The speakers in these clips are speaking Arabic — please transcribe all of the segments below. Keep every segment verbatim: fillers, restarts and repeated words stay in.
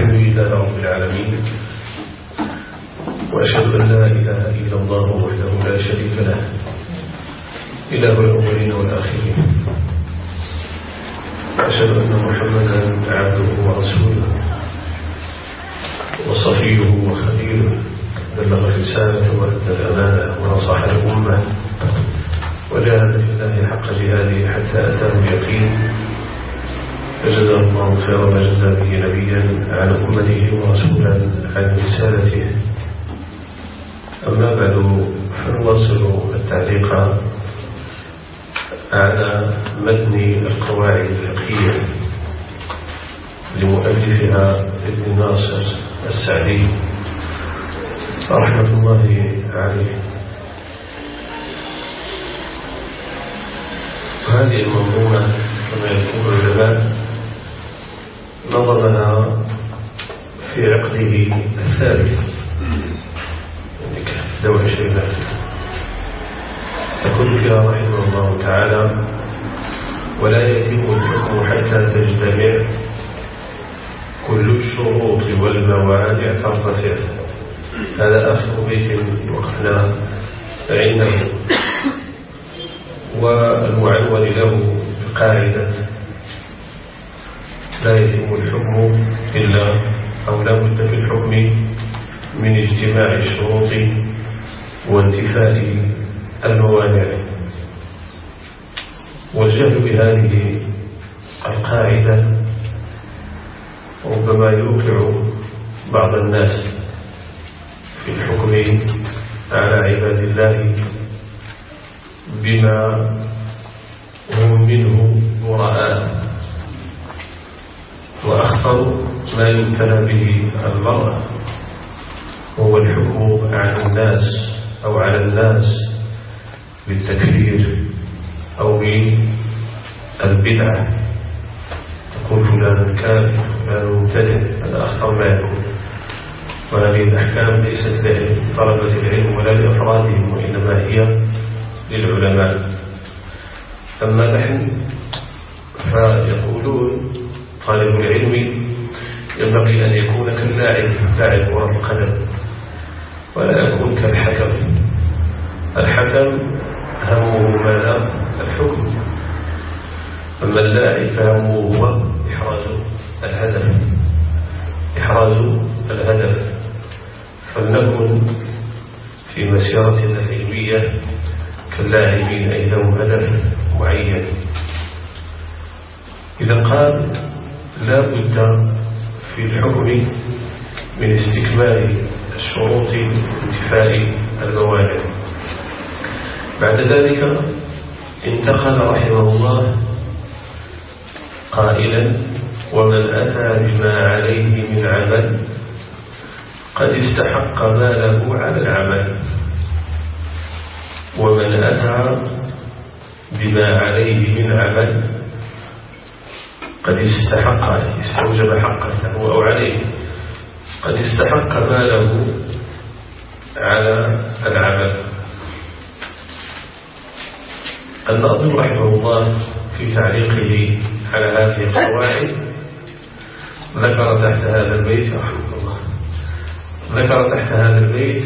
الحمد لله رب العالمين، وأشهد أن لا إله إلا الله وحده لا شريك له إله الأولين والآخرين، وأشهد أن محمدا عبده ورسوله وصفيه وخليله، بلغ الرسالة وأدى الأمانة ونصح الأمة وجاهد في الله حق جهاده حتى أتاه اليقين، فجزاه الله خير ما جزى به نبيا عن أمته ورسولا عن رسالته. أما بعد، فنواصل التعليق على متن القواعد الفقهية لمؤلفها ابن ناصر السعدي رحمة الله عليه. هذه المنظومة كما يقول العلماء نظمها في عقده الثالث، لو عشرين يقول فيها رحمه الله تعالى: ولا يتم الحكم حتى تجتمع كل الشروط والموانع ترتفع. هذا آخر بيت وقفنا عنده، والمعنون له بقاعدة لا يتم الحكم إلا أو لا بد في الحكم من اجتماع الشروط وانتفاء الموانع. والجهل بهذه القاعدة ربما يوقع بعض الناس في الحكم على عباد الله بما هم منه براء، وأخطر ما يمتنى به المرء هو الحكم على الناس أو على الناس بالتكفير أو بالبدعة، تقول فلان كافر فلان مبتدع، هذا أخطر ما يكون. وهذه الأحكام ليست لطلبة العلم ولا لأفرادهم، وإنما هي للعلماء. أما نحن فيقولون طالب العلم ينبغي أن يكون كاللاعب لاعب كرة القدم، ولا يكون كالحكم. الحكم همه ماذا؟ الحكم. أما اللاعب فهمه هو إحراز الهدف إحراز الهدف فلنكن في مسيرتنا العلمية كاللاعبين أي لهم هدف معين. إذا قال لا بد في الحكم من استكمال الشروط وانتفاء الموانع. بعد ذلك انتقل رحمه الله قائلا: ومن أتى بما عليه من عمل قد استحق ما له على العمل. ومن أتى بما عليه من عمل قد استحق استوجب حقا له أو عليه، قد استحق ما له على العمل. الناظم رحمه الله في تعليقه على هذه القواعد ذكر تحت هذا البيت رحمه الله ذكر تحت هذا البيت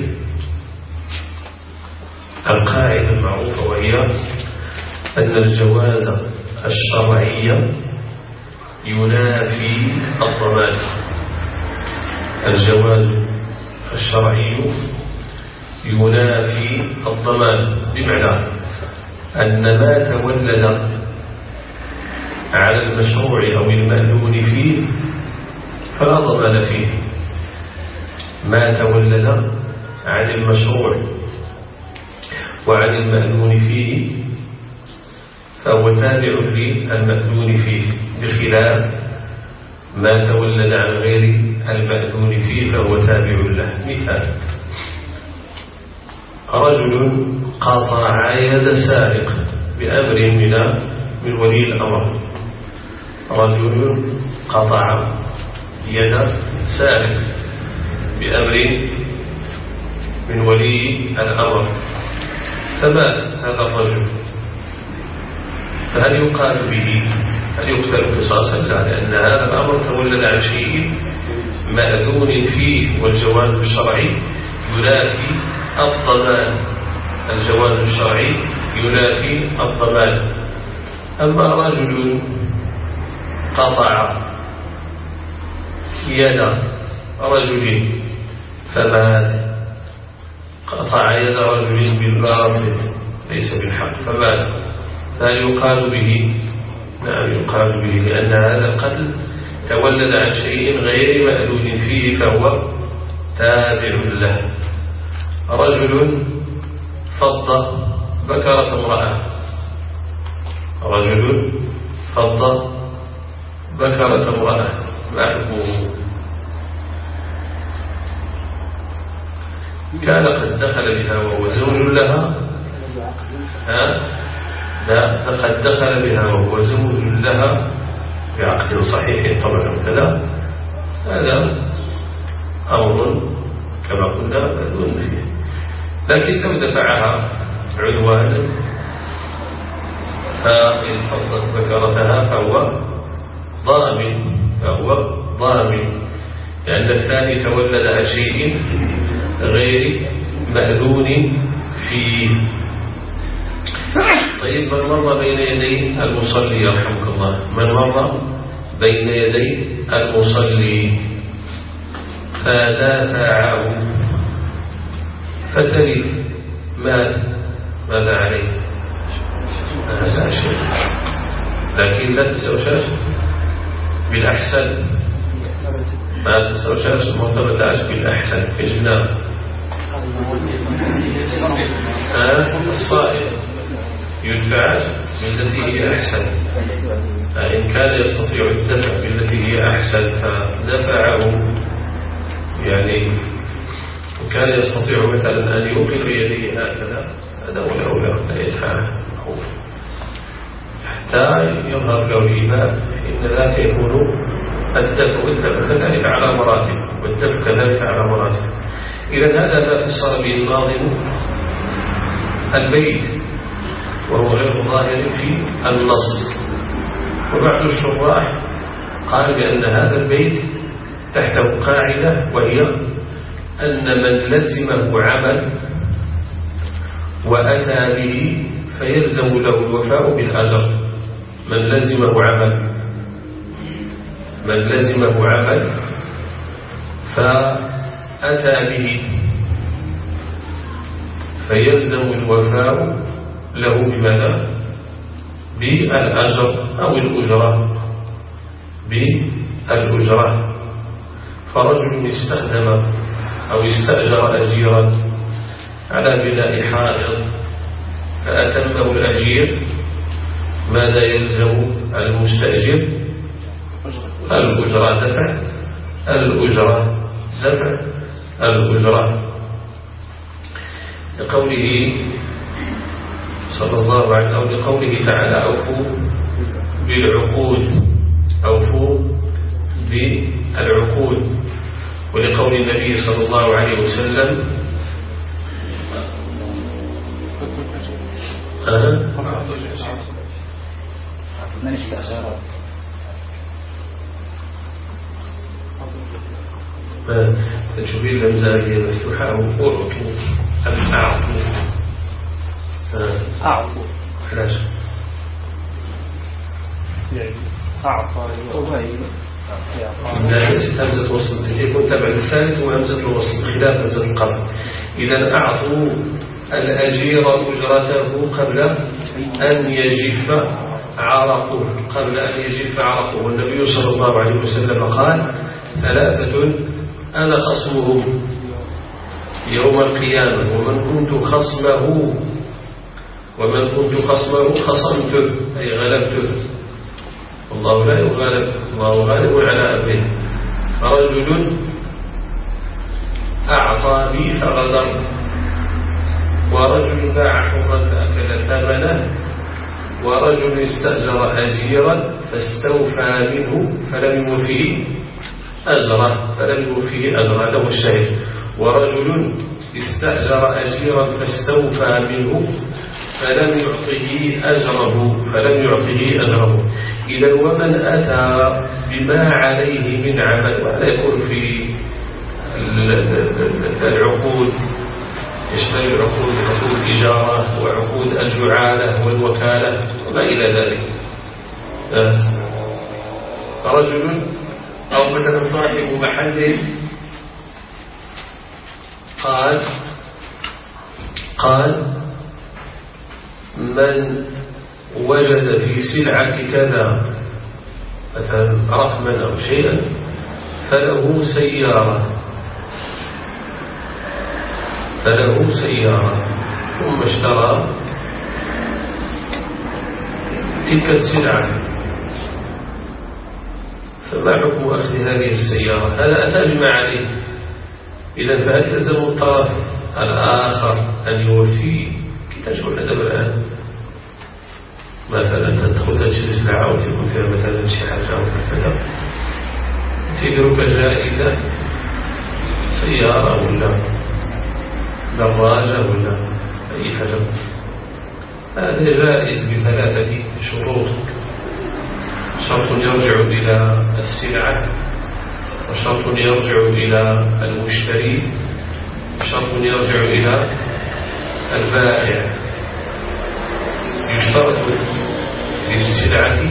القاعدة المعروفة، وهي أن الجواز الشرعي ينافي الضمان. الجواز الشرعي ينافي الضمان، بمعنى أن ما تولد على المشروع أو المأذون فيه فلا ضمان فيه. ما تولد عن المشروع وعن المأذون فيه فهو تابع للمأذون فيه، بخلاف ما تولد عن غير المأذون فيه فهو تابع له. مثال: رجل قطع يد سارق بأمر من من ولي الأمر. رجل قطع يد سارق بأمر من ولي الأمر، فمات هذا الرجل، فهل يقال به هل يقتل قصاصا؟ لا، لأن هذا الأمر تولد عن شيء مأذون فيه والجواز الشرعي ينافي الضمان. الجواز الشرعي ينافي الضمان. أما رجل قطع يد رجل فمات، قطع يد رجل بالباطل ليس بالحق فمات، فهل يقال به؟ نعم يقال به، لأن هذا القتل تولد عن شيء غير مأذون فيه فهو تابع له. رجل فض بكرة امرأة، رجل فض بكرة امرأة، ما حكمه؟ كان قد دخل بها وهو زوج لها، ها؟ لا، قد دخل بها وهو زوج لها بعقد صحيح طبعا كذا، هذا أمر كما قلنا مأذون فيه. لكن لو دفعها عنوانا فإن فضت بكرتها فهو ضامن، فهو ضامن، لأن الثاني تولد عن شيء غير مأذون فيه. طيب، من مر بين يدي المصلي يرحمك الله، من مر بين يدي المصلي فدافعه فتلف مات، ماذا عليه؟ هذا شيء، لكن لا تستوشاش بالأحسن، ما تستوشاش مرتبطاش بالأحسن في جناب الصائم يدفع بالتي هي أحسن. إن كان يستطيع الدفع بالتي هي أحسن فدفعه، يعني وكان يستطيع مثلا أن يوقف يديه هكذا، هذا هو الأولى، لا يدفعه حتى يظهر له الإيمان، إن ذاك يكون الدفع، والدفع كذلك على مراتب، والدفع كذلك على مراتب. إذا هذا ما فسر به الناظم البيت وهو غير ظاهر في النص. وبعض الشراح قال بأن هذا البيت تحته قاعدة، وهي أن من لزمه عمل وأتى به فيلزم له الوفاء بالأجر. من لزمه عمل من لزمه عمل فأتى به فيلزم الوفاء له بماذا؟ بالأجر أو الأجرة، بالأجرة. فرجل استخدم أو استأجر أجيرا على بناء حائط فأتمه الأجير، ماذا يلزم المستأجر؟ الأجرة دفع الأجرة دفع الأجرة، لقوله صلى الله عليه وسلم أو لقوله تعالى أوفوا بالعقود، أوفوا بالعقود، ولقول النبي صلى الله عليه وسلم من استأجر تشوفين الهمزة هي مفتوحة أو أعطوا أم أعطوا؟ أعطوا علاش؟ يعني أعطى لا، ليست همزة وصل، تكون تبع الثالث وهمزة الوصل خلاف همزة القطع. إذا أعطوا الأجير أجرته قبل أن يجف عرقه، قبل أن يجف عرقه. والنبي صلى الله عليه وسلم قال ثلاثة أنا خصمهم يوم القيامة، ومن كنت خصمه ومن كنت خصمه خصمته، أي غلبته. والله لا يغالب، الله غالب على أمره. فرجل أعطى بي فغدر، ورجل باع حرا فأكل ثمنه، ورجل استأجر أجيرا فاستوفى منه فلم يوفيه أجره فلم يوفيه أجره له الشهيد. ورجل استأجر أجيرا فاستوفى منه فلم يعطه أجره فلم يعطه أجره إذا ومن أتى بما عليه من عمل، وهذا يكون في العقود، يشمل العقود عقود الإجارة وعقود الجعالة والوكالة وما إلى ذلك. رجل أو مثلا صاحب محل قال قال من وجد في سلعة كذا مثلا رقما أو شيئا فله سيارة فله سيارة ثم اشترى تلك السلعة، فما حكم أخذ هذه السيارة؟ هذا أتى بما عليه، إذا فهل يلزم الطرف الآخر أن يوفي؟ كي تشعر الأدب الآن مثلا تدخل تشتري سلعة وتكون فيها مثلا شي حاجة أو كذا، تدرك جائزة سيارة ولا دراجة ولا أي حاجة، هذا جائز بثلاثة شروط: شرط يرجع إلى السلعة، وشرط يرجع إلى المشتري، شرط يرجع إلى البائع. يشترط في السلعة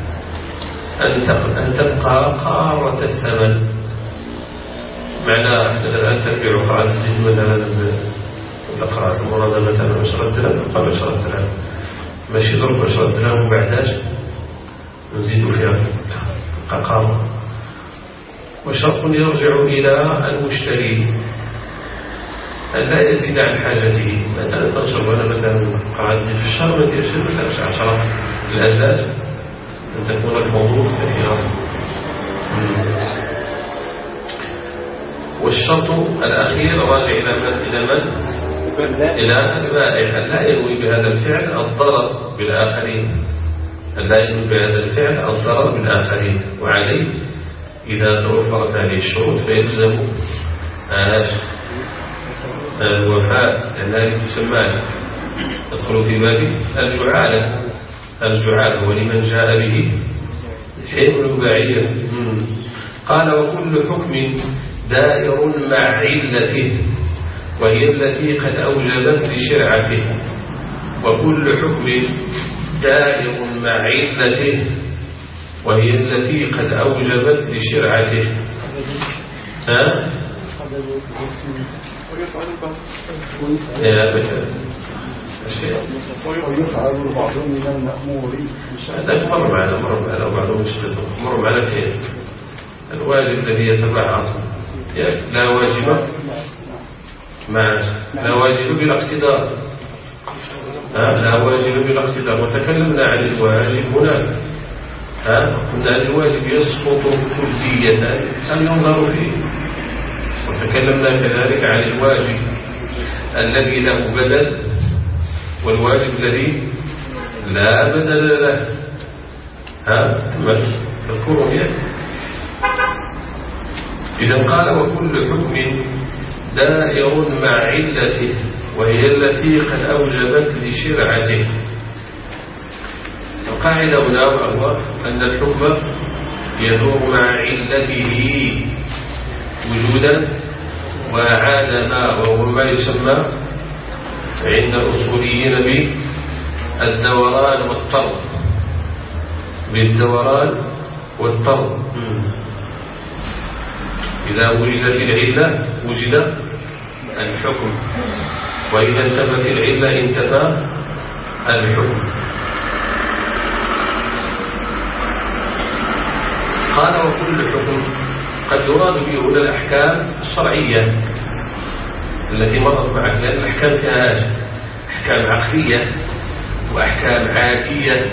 أن تبقى قارة الثمن، معناه مثلا أن تبيع قارة الزيت مثلا ولا قارة المرادة مثلا عشرة درهم قبل عشرة درهم، ماشي ضرب عشرة درهم وبعداش نزيد فيها قارة. وشرط يرجع إلى المشتري أن لا يزيد عن حاجته، مثلا تنشر أنا مثلا قارة الزيت في الشهر ما ديرش مثلا عشرة الأزلاج، أن تكون الحظوظ كثيرة. والشرط الأخير راجع إلى من؟ إلى من؟ إلى البائع، لا ينوي بهذا الفعل الضرر بالآخرين، لا ينوي بهذا الفعل الضرر بالآخرين. وعليه إذا توفرت هذه الشروط فيلزم الوفاء، لأن هذه تسمى تدخل في باب الجعالة. الجعالة ولمن جاء به حمل بعير. قال: وكل حكم دائر مع علته وهي التي قد أوجبت لشرعته. وكل حكم دائر مع علته وهي التي قد أوجبت لشرعته. ها؟ يا بكر ويفعل بعض من المأمور. هذا مر معنا مر معنا وبعضهم يشتغل مر معنا في الواجب الذي يتبعض، لا واجب مع لا واجب بلا اقتدار، لا واجب بلا اقتدار. وتكلمنا عن الواجب هنا، قلنا أن الواجب يسقط كلية أم ينظر فيه. وتكلمنا كذلك عن الواجب الذي له بدل والواجب الذي لا بدل له. ها تذكروا هي. إذا قال: وكل حكم دائر مع علته وهي التي قد أوجبت لشرعته. القاعدة هنا وهو أن الحكم يدور مع علته وجودا وعادما، وهو ما يسمى عند الأصوليين بالدوران والطرد. بالدوران والطرد. إذا وجدت العلة وجد الحكم، وإذا انتفت العلة انتفى الحكم. قال: وكل حكم قد يراد به هنا الأحكام الشرعية التي مرت معك، لأن الأحكام فيها أحكام عقلية وأحكام عادية.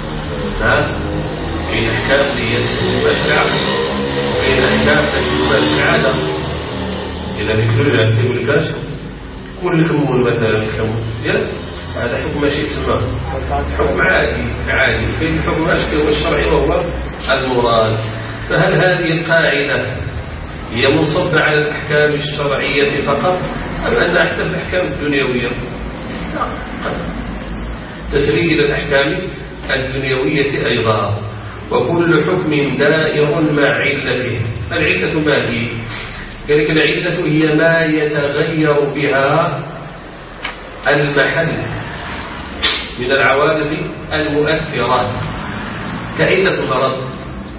في أحكام تباشر العقل وفي أحكام تباشر العادة. إذا ذكرنا في الكاس كل كمون مثلا الكمون هذا حكم ماشي يسمى حكم عادي عادي في الحكم الشرعي وهو المراد. فهل هذه القاعدة هي منصبة على الأحكام الشرعية فقط أم أنها حتى في الأحكام الدنيوية؟ تسري إلى الأحكام الدنيوية أيضا. وكل حكم دائر مع علته. العلة ما هي؟ كذلك العلة هي ما يتغير بها المحل من العوارض المؤثرة كعلة المرض.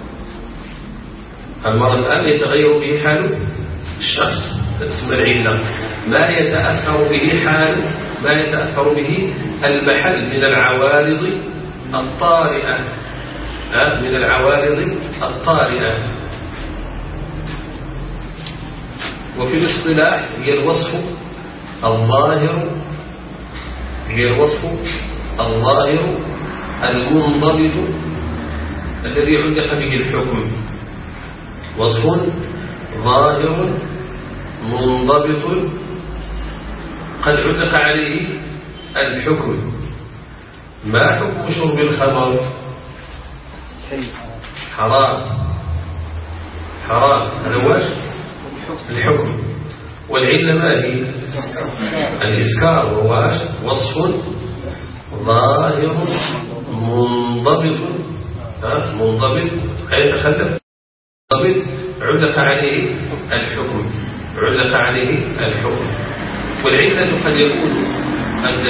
المرض الآن يتغير به حال الشخص، تسمى العلة. ما يتأثر به حال ما يتأثر به المحل من العوارض الطارئة من العوارض الطارئة. وفي الاصطلاح هي الوصف الظاهر هي الوصف الظاهر المنضبط الذي علق به الحكم. وصف ظاهر منضبط قد علق عليه الحكم. ما حكم شرب الخمر؟ حرام حرام هذا هو الحكم. والعلة ما هي؟ الإسكار، وهو وصف ظاهر منضبط منضبط أي يتخلف منضبط علق عليه الحكم علق عليه الحكم. والعلة قد يكون قد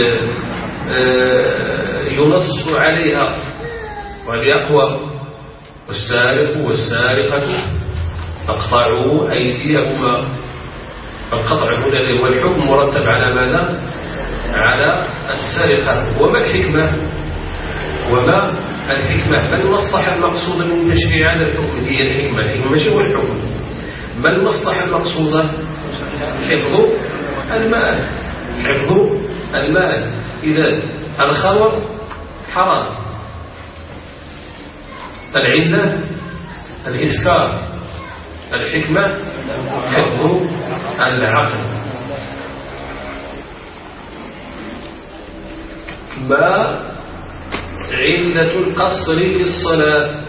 ينص عليها وليقوى والسارق والسارقة فاقطعوا أيديهما. فالقطع هنا هو الحكم مرتب على ماذا؟ على السرقة. وما الحكمة؟ وما الحكمة؟ ما المصلحة المقصودة من تشريع هذا الحكم؟ هي الحكمة. الحكمة مش هو الحكم. ما المصلحة المقصودة؟ حفظ المال حفظ المال. إذا الخمر حرام. العلة الإسكار. الحكمة حفظ العقل. ما علة القصر في الصلاة؟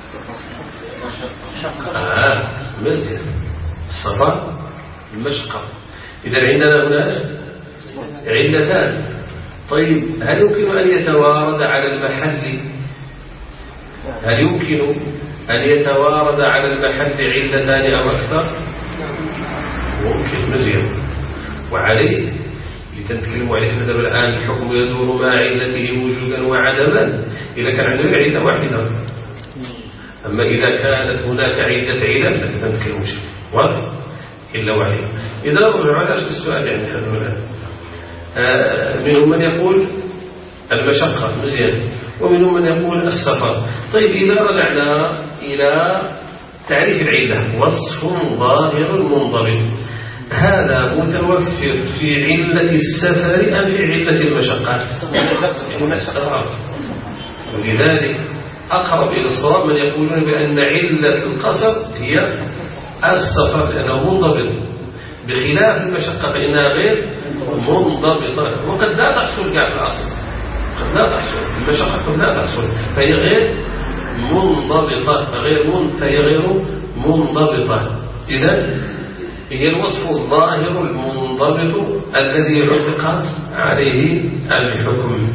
آه مزيد الصفا المشقة. إذا عندنا هناك علتان. طيب هل يمكن أن يتوارد على المحل هل يمكن أن يتوارد على المحل علتان أو أكثر؟ ممكن مزيد. وعليه لتنتكلموا عليه ندر الآن الحكم يدور مع علته وجودا وعدما إذا كان عنده علة واحدة. أما إذا كانت هناك عدة علل لا تنتكلموش واضح إلا واحدة. إذا نرجع على السؤال يعني نحن الآن آه منهم من يقول المشقة مزيان ومنهم من يقول السفر. طيب إذا رجعنا إلى تعريف العلة وصف ظاهر منضبط، هذا متوفر في علة السفر أم في علة المشقات؟ السفر. ولذلك أقرب إلى الصواب من يقولون بأن علة القصر هي السفر لأنه منضبط، بخلاف المشقة فإنها غير منضبطة. وقد لا تحصل كاع في الأصل، قد لا تحصل المشقة قد لا تحصل، فهي غير منضبطة غير من فهي غير منضبطة. إذا هي الوصف الظاهر المنضبط الذي علق عليه الحكم.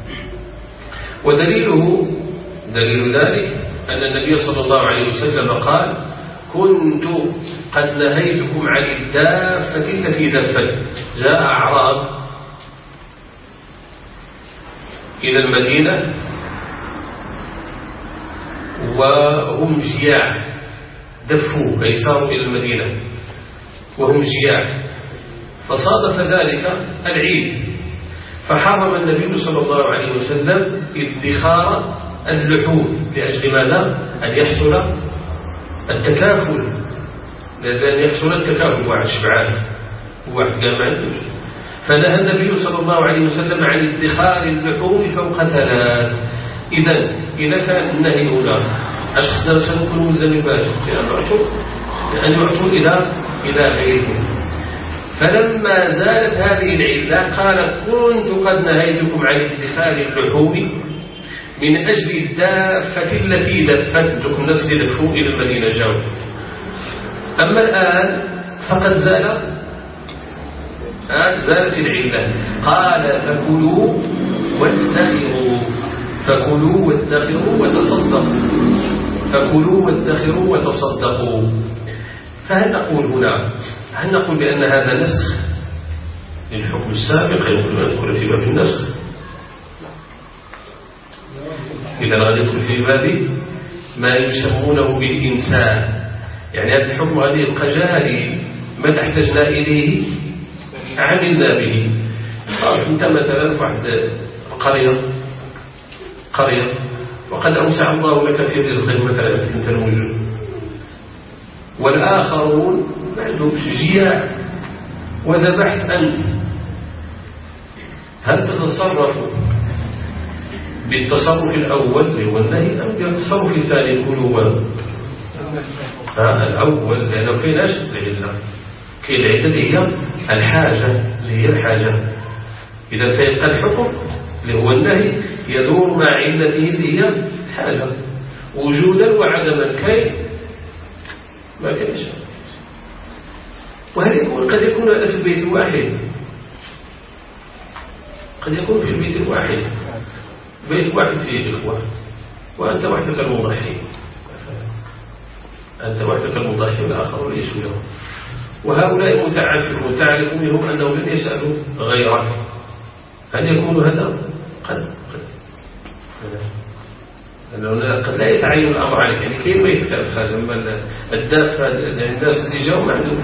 ودليله دليل ذلك أن النبي صلى الله عليه وسلم قال: كنت قد نهيتكم عن الدافة التي دفت. جاء أعراب إلى المدينة وهم جياع، دفوا أي ساروا إلى المدينة وهم جياع، فصادف ذلك العيد، فحرم النبي صلى الله عليه وسلم ادخار اللحوم لأجل ماذا؟ أن يحصل التكافل، لازم يحصل التكافل. واحد شبعان وواحد قال ما عندوش، فنهى النبي صلى الله عليه وسلم عن ادخار اللحوم فوق ثلاث. إذا إذا كان النهي هنا أشخاص سنكون ملزمين باجر لأن يعطوا إلى إلى غيرهم. فلما زالت هذه العلة قال: كنت قد نهيتكم عن ادخار اللحوم من أجل الدافة التي دفت لكم الناس اللي دفوا إلى المدينة جاوا. أما الآن فقد زال زالت العلة. قال: فكلوا وادخروا فكلوا وادخروا وتصدقوا فكلوا وادخروا وتصدقوا. فهل نقول هنا هل نقول بأن هذا نسخ للحكم السابق يمكن أن يدخل في باب النسخ؟ إذا غادي يدخل في باب ما يسمونه بالإنسان، يعني هذا الحكم غادي يبقى جاري ما تحتاجنا إليه عملنا به. صار أنت مثلا في واحد القرية قرية وقد أوسع الله لك في رزقك مثلا كنت موجود، والآخرون ما عندهمش جياع وذبحت أنت، هل تتصرف بالتصرف الأول اللي هو النهي أم بالتصرف الثاني الأولوة؟ الأول لأنه كاين اش العلة، كاين العلة اللي هي الحاجة اللي هي الحاجة. إذا فيبقى الحكم اللي هو النهي يدور مع علته اللي هي الحاجة وجودا وعدما. كاين ما كاينش، وهذا قد يكون هذا في البيت الواحد، قد يكون في البيت الواحد بيت واحد فيه إخوة وأنت وحدك المضحي، أنت وحدك المضحي والآخر ليس له، وهؤلاء متعافون تعرف منهم أنهم لن يسألوا غيرك. هل يكون هذا؟ قد قد لأنه قد لا يتعين الأمر عليك، يعني كيف ما يتكلم خارج أما الدافع الناس اللي جاءوا ما عندهمش.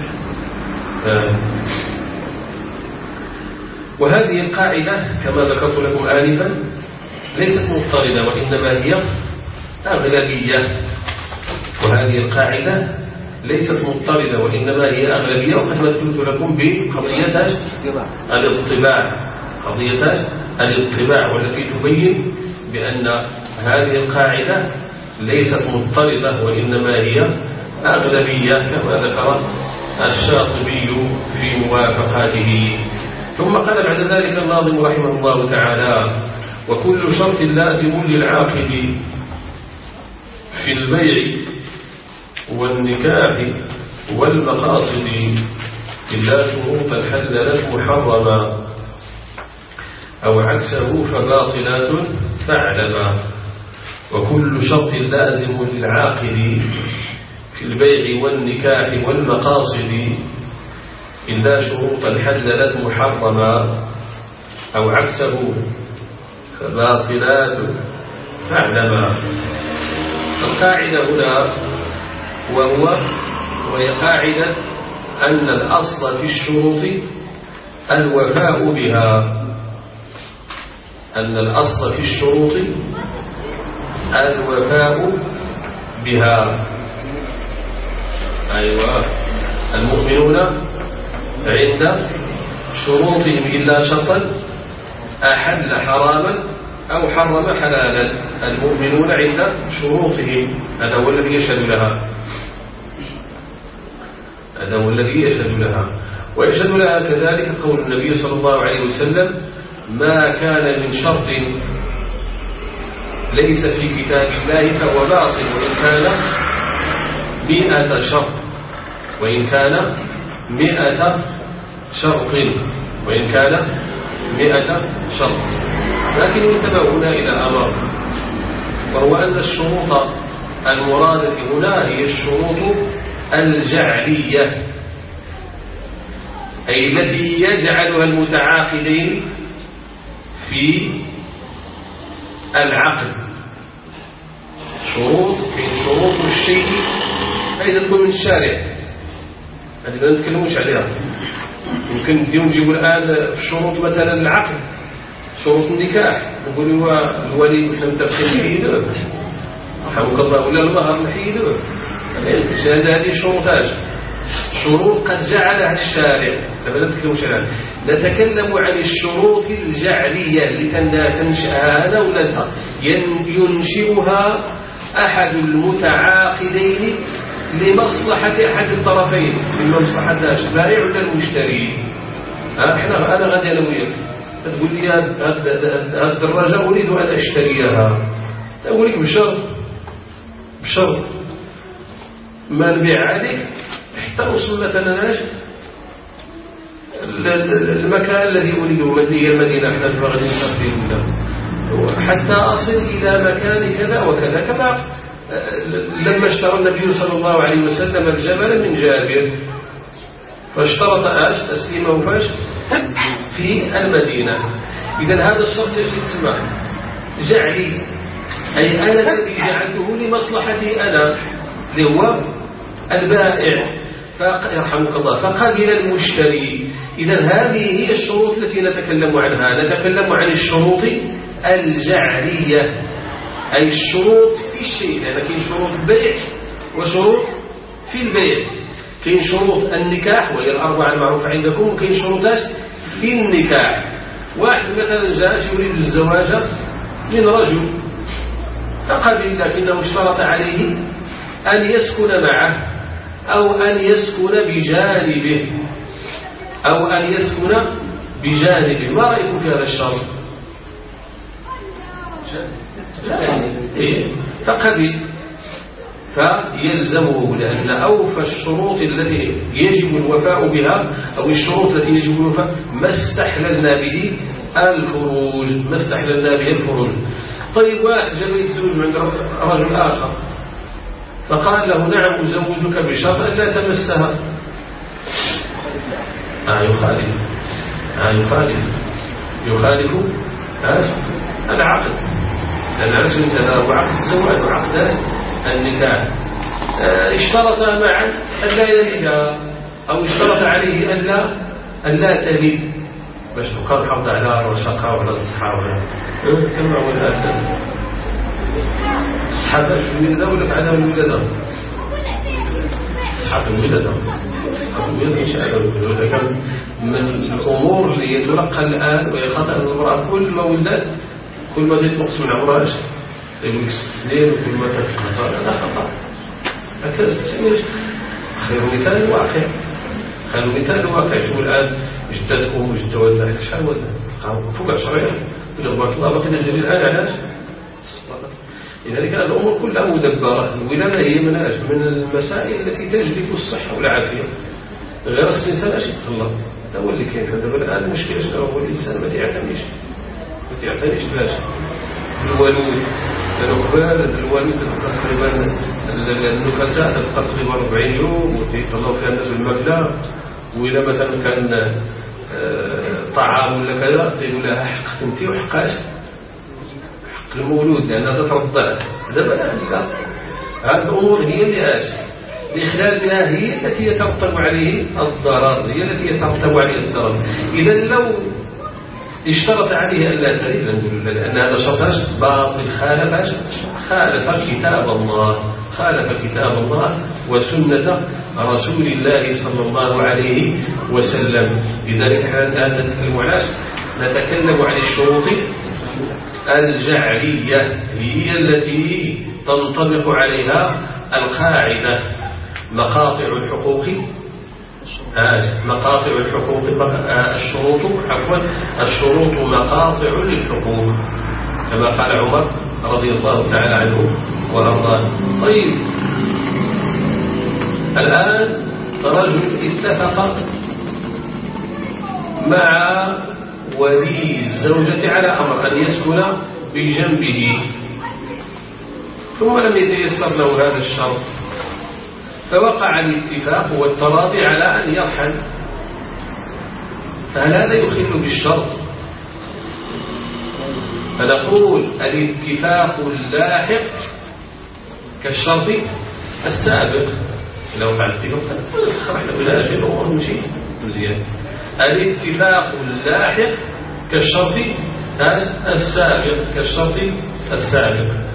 وهذه القاعدة كما ذكرت لكم آنفا ليست مضطردة وإنما هي أغلبية. وهذه القاعدة ليست مضطردة وإنما هي أغلبية، وقد مثلت لكم بقضية الاطباع، قضية الاطباع والتي تبين بأن هذه القاعدة ليست مضطردة وإنما هي أغلبية كما ذكر الشاطبي في موافقاته. ثم قال بعد ذلك الناظم رحمه الله تعالى: وكل شرط لازم للعاقد في البيع والنكاح والمقاصد إلا شروطا حللت محرما أو عكسه فباطلات فاعلما. وكل شرط لازم للعاقد في البيع والنكاح والمقاصد إلا شروطا حللت محرما أو عكسه فباطلات فاعلما. القاعدة هنا وهو وهي قاعدة أن الأصل في الشروط الوفاء بها، أن الأصل في الشروط الوفاء بها. أيوة، المؤمنون عند شروطهم إلا شرطا أحل حراما أو حرم حلالا. المؤمنون عند شروطهم، هذا هو الذي يشهد لها، هذا هو الذي يشهد لها. ويشهد لها كذلك قول النبي صلى الله عليه وسلم: ما كان من شرط ليس في كتاب الله فهو باطل وإن كان مئة شرط، وإن كان مئة شرط وإن كان مئة شرط. لكن ينتبه هنا إلى أمر، وهو أن الشروط المرادة هنا هي الشروط الجعلية، أي التي يجعلها المتعاقدين في العقد. شروط في شروط الشيء فإذا تكون من الشارع، هذه ما نتكلموش عليها. يمكن نديو نجيبوا الآن شروط مثلا العقد، شروط النكاح، نقولوا الولي وحنا متفقين نحيدوه رحمك الله، ولا المهر نحيدوه. هذه شروط اش شروط قد جعلها الشارع، لا نتكلموش عنها. نتكلم عن الشروط الجعلية اللي تنشأها هذا ولا انت ينشئها أحد المتعاقدين لمصلحة أحد الطرفين، لمصلحة البائع ولا المشتري. احنا أنا غادي أنا وياك تقول لي هذه الدراجة أريد أن أشتريها، تقول لك بشرط بشرط ما نبيع عليك حتى وصل مثلا ايش المكان الذي أريد هي المدينة احنا غادي نسافر له حتى أصل إلى مكان كذا وكذا. كما لما اشترى النبي صلى الله عليه وسلم الجبل من جابر فاشترط اش تسليمه فاش في المدينة. إذا هذا الشرط ايش يسمى؟ جعلي، أي أنا الذي جعلته لمصلحتي أنا اللي هو البائع يرحمك الله فقبل المشتري. إذا هذه هي الشروط التي نتكلم عنها. نتكلم عن الشروط الجعلية أي الشروط في الشيء، لأن كاين شروط البيع وشروط في البيع. كاين شروط النكاح وهي الأربعة المعروفة عندكم، وكاين شروطات في النكاح. واحد مثلا جاء يريد الزواج من رجل فقبل لكنه اشترط عليه أن يسكن معه أو أن يسكن بجانبه أو أن يسكن بجانبه. ما رأيكم في هذا الشرط؟ إيه؟ فقبل فيلزمه، لأن أوفى الشروط التي يجب الوفاء بها أو الشروط التي يجب الوفاء ما استحللنا به الفروج ما استحللنا به الفروج. طيب واحد جاء يتزوج من رجل آخر فقال له نعم أزوجك بشرط أن لا تمسها. آه يخالف آه يخالف يخالف آه العقد، لأن عقد انتهى وعقد الزواج وعقد النكاح آه اشترط معا أن لا يلد أو اشترط عليه أن لا أن لا تلد باش تبقى محافظة على رشاقة وعلى الصحة ولا كما هو الآن الصحة في الولادة ولا في عدم الولادة؟ الصحة في الولادة الولادة إن شاء الله. كان من الأمور اللي يتلقى الآن وهي خطأ المرأة كل ما ولدت كل ما تنقص من عمرها يقول لك ست سنين وكل ما تنقص هذا خطأ. هكذا خير مثال واقع خير مثال واقع. شوف الآن جدتكم وجد والدها شحال ولدها فوق عشرين تقول الله باقي نزل الآن علاش. لذلك الأمور كلها مدبرة. الولادة هي منهج من المسائل التي تجلب الصحة والعافية. غير الإنسان اش يتخلى هذا هو اللي كاين. فدابا الآن المشكلة شنو هو؟ الإنسان ما تيعتنيش ما تيعتنيش باش الولود لأنه قبل الولود تقريبا النفساء تبقى تقريبا أربعين يوم وتيطلعوا فيها الناس بالمبلغ. وإذا مثلا كان طعام ولا كذا تقول لها حق انت وحقاش حق المولود لأنها تترضع. دابا لا هذه الأمور هي اللي اش الإخلال بها هي التي يترتب عليه الضرر هي التي يترتب عليه الضرر. إذا لو اشترط عليه أن لا تلد نقول له لأن هذا شرط باطل خالف خالف كتاب الله خالف كتاب الله وسنة رسول الله صلى الله عليه وسلم. لذلك احنا الآن نتكلم عن نتكلم عن الشروط الجعلية هي التي تنطبق عليها القاعدة مقاطع الحقوق مقاطع الحقوق الشروط عفوا الشروط مقاطع للحقوق كما قال عمر رضي الله تعالى عنه وارضاه. طيب الآن رجل اتفق مع ولي الزوجة على أمر أن يسكن بجنبه ثم لم يتيسر له هذا الشرط فوقع الاتفاق والتراضي على أن يرحل. فهل هذا يخل بالشرط؟ فنقول الاتفاق اللاحق كالشرط السابق. لو قال اتفاق خرجنا بلا أجل الأمور نمشي مزيان. الاتفاق اللاحق كالشرط السابق كالشرط السابق.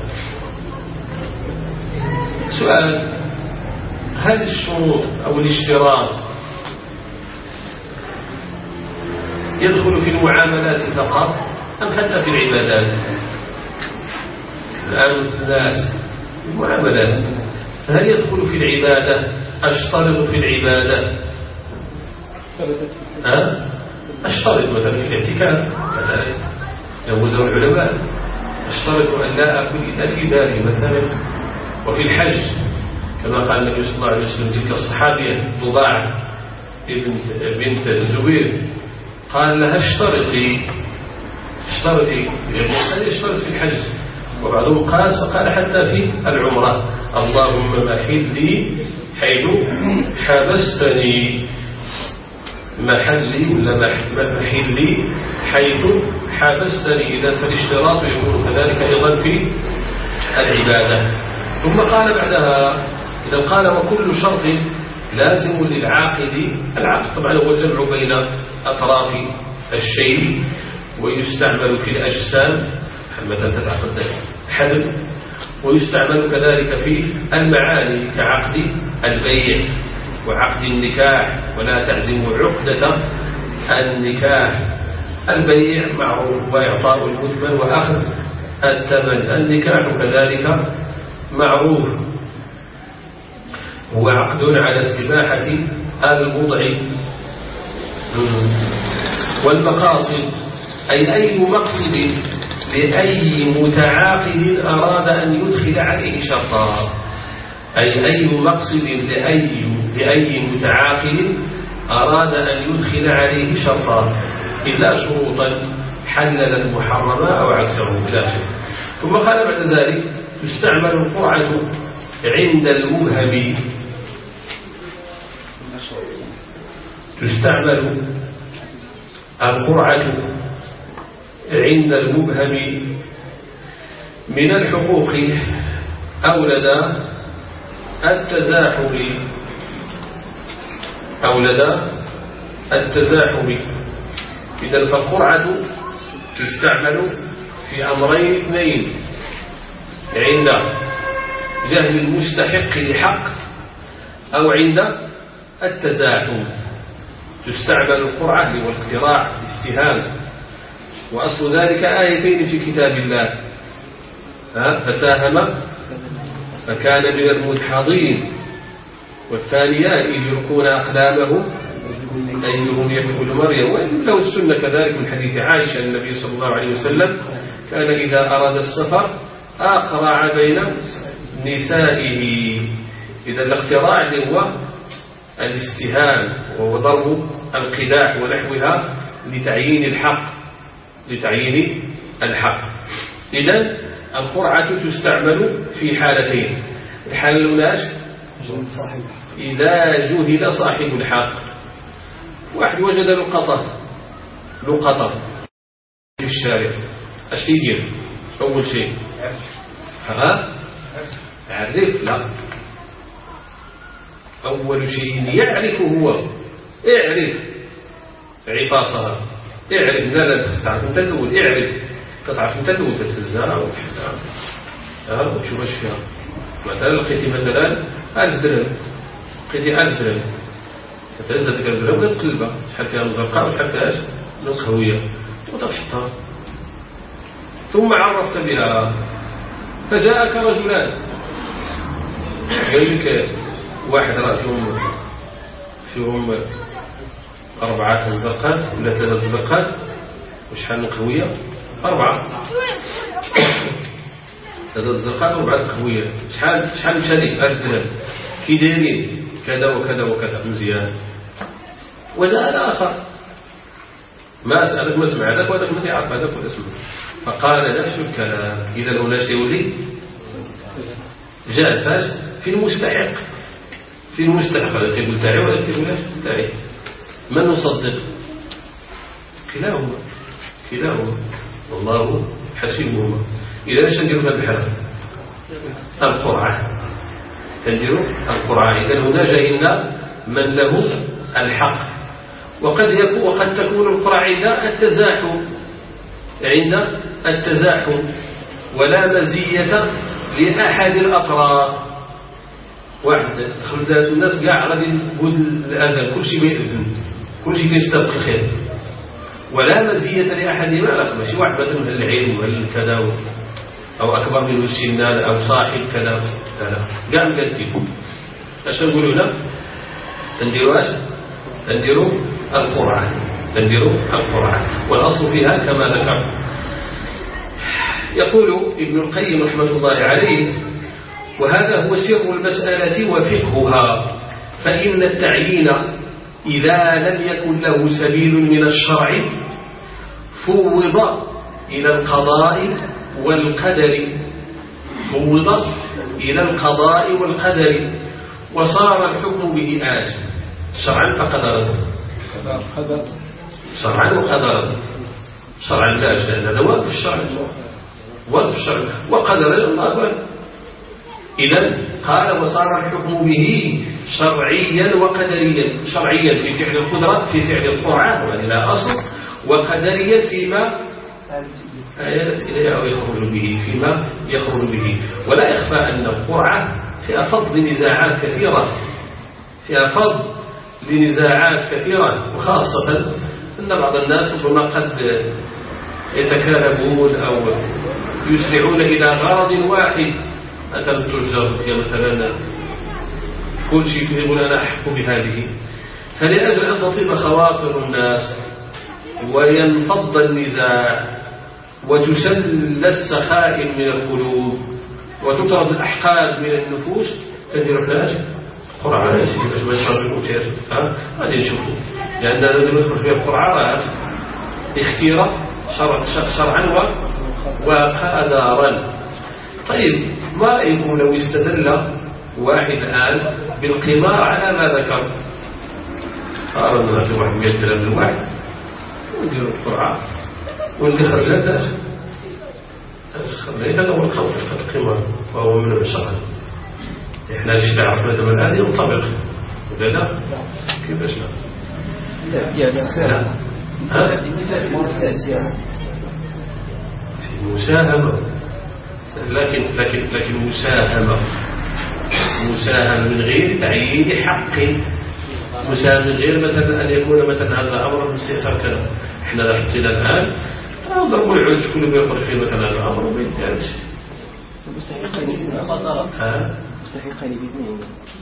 سؤال: هل الشروط أو الاشتراط يدخل في المعاملات فقط أم حتى في العبادات؟ الآن الناس المعاملات هل يدخل في العبادة؟ أشترط في العبادة أه؟ أشترط مثلا في الاعتكاف مثلا جوزه العلماء أشترط أن لا أكل إلا في داري مثلا. وفي الحج كما قال النبي صلى الله عليه وسلم تلك الصحابية طباع بنت, بنت الزبير قال لها اشترطي اشترطي اشترط في الحج، وبعضهم قاس فقال حتى في العمرة اللهم محل لي حيث حبستني، محلي ولا محلي حيث حبستني. إذا فالاشتراط يكون كذلك أيضا في العبادة. ثم قال بعدها إذا قال وكل شرط لازم للعاقد، العقد طبعا هو الجمع بين أطراف الشيء، ويستعمل في الأجسام مثلا تتعقد حبل، ويستعمل كذلك في المعاني كعقد البيع وعقد النكاح، ولا تعزموا عقدة النكاح. البيع معروف وإعطاء المثمن وأخذ الثمن، النكاح كذلك معروف هو عقد على استباحة الوضع. والمقاصد أي أي مقصد لأي متعاقد أراد أن يدخل عليه شرطا، أي أي مقصد لأي, لأي متعاقد أراد أن يدخل عليه شرطا إلا شروطا حللت محرمة أو عكسه بلا شيء. ثم قال بعد ذلك تستعمل القرعة عند المبهم، تستعمل القرعة عند المبهم من الحقوق أو لدى التزاحم أو لدى التزاحم. إذا فالقرعة تستعمل في أمرين اثنين، عند جهل المستحق لحق أو عند التزاحم. تستعمل القرعة والاقتراع الاستهام، وأصل ذلك آيتين في كتاب الله، فساهم فكان من المدحضين، والثانية إذ يلقون أقلامهم أيهم يكفل مريم. وإن له السنة كذلك من حديث عائشة النبي صلى الله عليه وسلم كان إذا أراد السفر أقرع بين نسائه. إذا الاقتراع هو الاستهام وهو ضرب القداح ونحوها لتعيين الحق لتعيين الحق. إذن القرعة تستعمل في حالتين. الحالة الأولى إذا جهل صاحب الحق، واحد وجد لقطة لقطة في الشارع، اش يدير؟ أول شيء ها يعرف، لا أول شيء يعرف هو اعرف عفاصها، اعرف لا لا تعرف انت الأول، اعرف تعرف انت الأول تتهزها وتحتها ها وتشوف اش فيها. مثلا لقيتي مثلا ألف درهم، لقيتي ألف درهم تتهز هذيك الدرهم وتقلبها، شحال فيها مزرقاء وشحال فيها اش مخويه وتحطها. ثم عرفت بها فجاءك رجلان قال لك واحد راه فيهم فيهم أربعة زرقات ولا ثلاث زرقات وشحال مخويه؟ أربعة ثلاث زرقات وأربعة مخويه. شحال شحال مشى لك ألف درهم؟ كي دايرين كذا وكذا وكذا مزيان. وجاء الآخر ما أسألك ما سمع هذاك وهذاك ما تعرف هذاك ولا اسمه، فقال نفس الكلام. إذا الأناس يولي جاء الفاش في المستحق في المستحق هذا تقول تاعي ولا تقول تاعي، من نصدق؟ كلاهما كلاهما والله حسيبهما. إذا ايش نديروا في هذه الحالة؟ القرعة، تنديروا القرعة. إذا هنا جاءنا من له الحق. وقد يكون وقد تكون القرعة عند التزاحم عند التزاحم ولا مزية لأحد الأطراف. واحد دخل ثلاث الناس كاع غادي يقول الأذان كل شيء بيأذن كل شيء كيستبق الخير، ولا مزية لأحدهما على ماشي واحد مثلا من العلم ولا كذا أو أكبر منه سنا أو صاحب كذا كذا كاع مقدم. اش نقولوا هنا؟ تنديروا اش؟ تنديروا القرعة تنديروا القرعة والأصل فيها كما ذكر. يقول ابن القيم رحمة الله عليه: وهذا هو سر المسألة وفقهها، فإن التعيين إذا لم يكن له سبيل من الشرع فوض إلى القضاء والقدر فوض إلى القضاء والقدر وصار الحكم به آجل شرعا فقدرا شرعا وقدرا شرعا لا أجل هذا واقف الشرع واقف الشرع وقدرا الله. إذن قال وصار الحكم به شرعيا وقدريا شرعيا في فعل القدرة في فعل القرعة وإلى لا أصل وقدريا فيما آيات إليه أو يخرج به فيما يخرج به. ولا يخفى أن القرعة فيها فضل نزاعات كثيرة فيها فضل لنزاعات كثيرة وخاصة أن بعض الناس ربما قد يتكالبون أو يسرعون إلى غرض واحد مثلا تجر مثلا كل شيء يقول أنا أحق بهذه فلأجل أن تطيب خواطر الناس وينفض النزاع وتسل السخائم من القلوب وتطرد الأحقاد من النفوس تدير بلاش قرعة لا يسير باش ما يشرب الموتير غادي نشوفوا لأننا ندخل فيها القرعة اختيار شرعا وقدرا. طيب ما رأيكم لو استدل واحد الآن بالقمار على ما ذكر قال أن واحد مئة درهم من واحد وندير القرعة واللي خرجت خليت هذا هو القول في القمار وهو من الشرع. احنا الشيء اللي عرفنا دابا الآن ينطبق ولا لا؟ كيفاش لا؟ لا في مساهمة لكن لكن لكن مساهمة مساهمة من غير تعيين حق مساهمة من غير مثلا أن يكون مثلا هذا الأمر من استئثار كذا. احنا حطينا الآن ضربوا العود كله بياخذ فيه مثلا هذا الأمر وما يدعش مستحقين يبنون خطرة مستحقين يبنون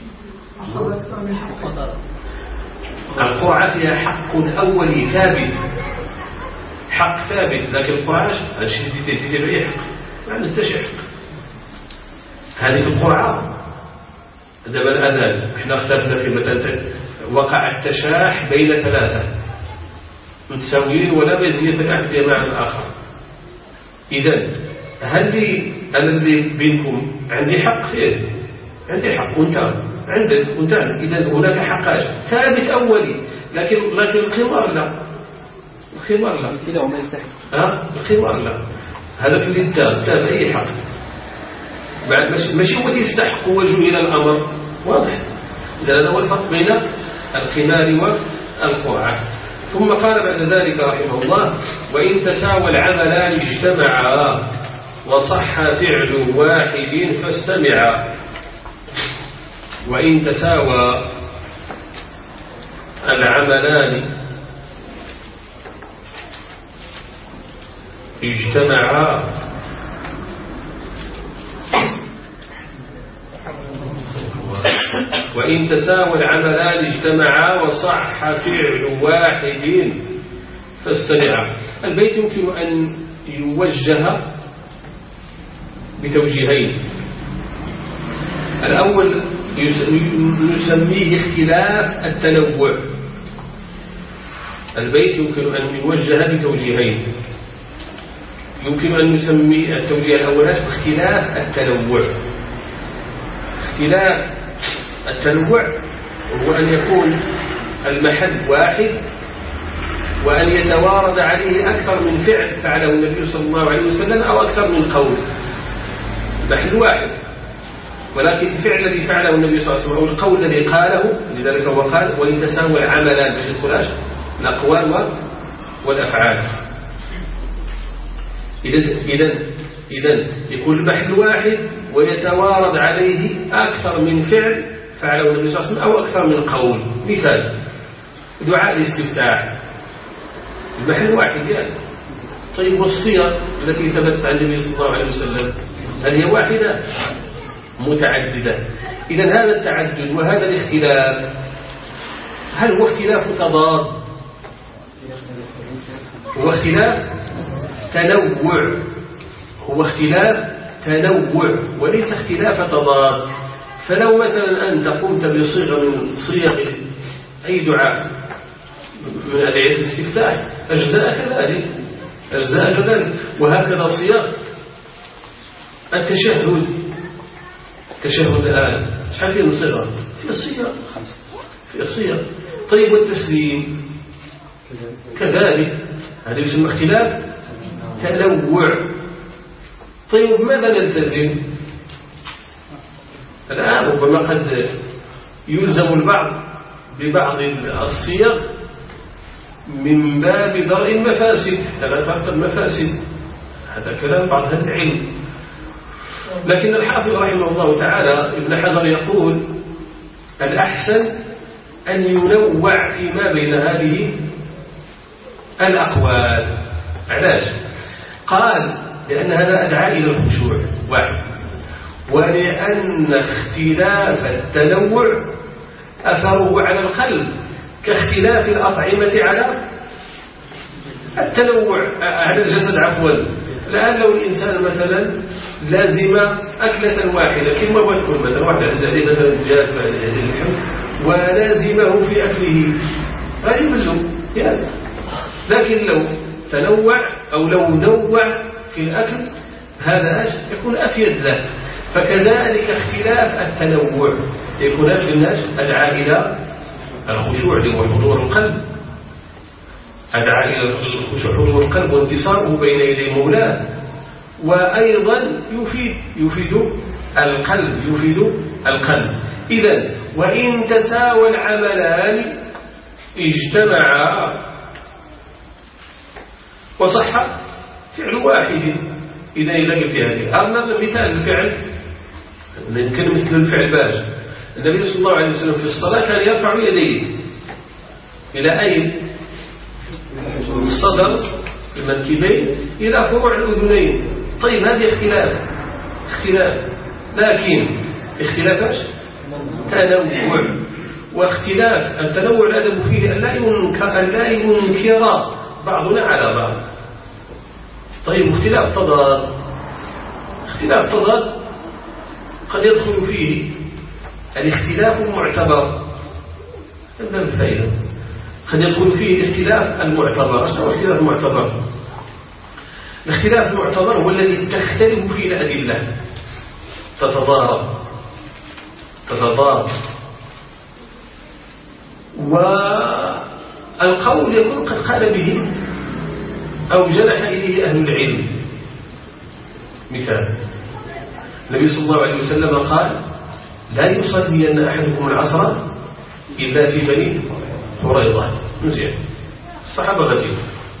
خطرة. القرعة فيها حق أولي ثابت حق ثابت لكن القرعة الشيء اللي تدي بأي حق ما عندك تشي حق. هذه القرعة دابا الأذان احنا اختلفنا في مثلا وقع التشاح بين ثلاثة متساويين ولا مزية أحد مع الآخر. إذن هل لي أنا اللي بينكم عندي حق خير عندي حق وانت عندك وانت إذن هناك حق ثابت أولي لكن لكن القمار لا القمار لا كلاهما يستحق ها القمار لا هذاك اللي انت انت بأي حق بعد ماشي هو يستحق وجه إلى الأمر واضح. إذا هذا هو الفرق بين القمار والقرعة. ثم قال بعد ذلك رحمه الله وإن تساوى العملان اجتمعا وصح فعل واحد فاستمعا. وإن تساوى العملان اجتمعا وإن تساوى العملان اجتمعا وصح فعل واحد فاستمعا. البيت يمكن أن يوجه بتوجيهين. الأول نسميه اختلاف التنوع. البيت يمكن أن يوجه بتوجيهين. يمكن أن نسمي التوجيه الأول اختلاف التنوع. اختلاف التنوع هو أن يكون المحل واحد وأن يتوارد عليه أكثر من فعل فعله النبي صلى الله عليه وسلم أو أكثر من قول. المحل واحد ولكن الفعل الذي فعله النبي صلى الله عليه وسلم أو القول الذي قاله لذلك هو قال وإن تساوى العملان باش يدخلاش الأقوال والأفعال. إذن إذن يكون المحل واحد ويتوارد عليه أكثر من فعل فعله النبي صلى الله عليه وسلم أو أكثر من قول. مثال دعاء الاستفتاح المحل واحد يعني. طيب والصيغ التي ثبتت عن النبي صلى الله عليه وسلم هل هي واحدة متعددة؟ إذن هذا التعدد وهذا الاختلاف هل هو اختلاف تضاد؟ هو اختلاف تنوع هو اختلاف تنوع وليس اختلاف تضاد. فلو مثلا أنت قمت بصيغة من صيغ أي دعاء من أدعية الاستفتاح أجزاء كذلك أجزاء كذلك وهكذا صيغ التشهد التشهد الآن شحال فيه صيغة في الصيغ في الصيغ طيب والتسليم كذلك هذا يسمى اختلاف تنوع طيب ماذا نلتزم الآن ربما قد يلزم البعض ببعض الصيغ من باب درء المفاسد فلا ترك المفاسد هذا كلام بعض أهل العلم لكن الحافظ رحمه الله تعالى ابن حجر يقول الأحسن أن ينوع فيما بين هذه الأقوال علاش قال لأن هذا أدعى إلى الخشوع واحد ولأن اختلاف التنوع أثره على القلب كاختلاف الأطعمة على التنوع على الجسد عفوا الآن لو الإنسان مثلا لازم أكلة واحدة كما بتكون مثلا واحد عز عليه مثلا الدجاج مع عز عليه اللحم ولازمه في أكله غادي يملو يعني لكن لو تنوع أو لو نوع في الأكل هذا يكون أفيد له فكذلك اختلاف التنوع يكون أفيد الناس أدعى إلى الخشوع له حضور القلب أدعى إلى الخشوع حضور القلب وانتصاره بين يدي مولاه وأيضا يفيد يفيد القلب يفيد القلب إذن وإن تساوى العملان اجتمعا وصح فعل واحد إذا إذا قلت هذه أما مثال الفعل ممكن مثل الفعل باش النبي صلى الله عليه وسلم في الصلاة كان يرفع يديه إلى أين الصدر المنكبين إلى فروع الأذنين طيب هذه اختلاف اختلاف لكن اختلاف تنوع واختلاف التنوع الأدب فيه أن لا ينكر, أن لا ينكر بعضنا على بعض طيب اختلاف تضاد اختلاف تضاد قد يدخل فيه الاختلاف المعتبر هذا الفائدة قد يدخل فيه الاختلاف المعتبر أصلا الاختلاف المعتبر الاختلاف المعتبر هو الذي تختلف فيه الأدلة تتضارب تتضارب والقول يكون قد قال به أو جنح إليه أهل العلم مثال النبي صلى الله عليه وسلم قال لا يصلي أن أحدكم العصر إلا في بني قريظة مزيان الصحابة غزير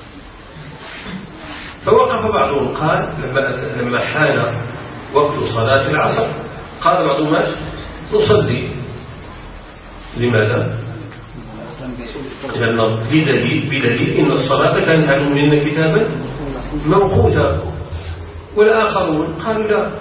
فوقف بعضهم قال لما, لما حان وقت صلاة العصر قال بعضهم ماذا نصلي لماذا لأن بدليل بدليل إن الصلاة كانت على المؤمنين كتابا موقوتا والآخرون قالوا لا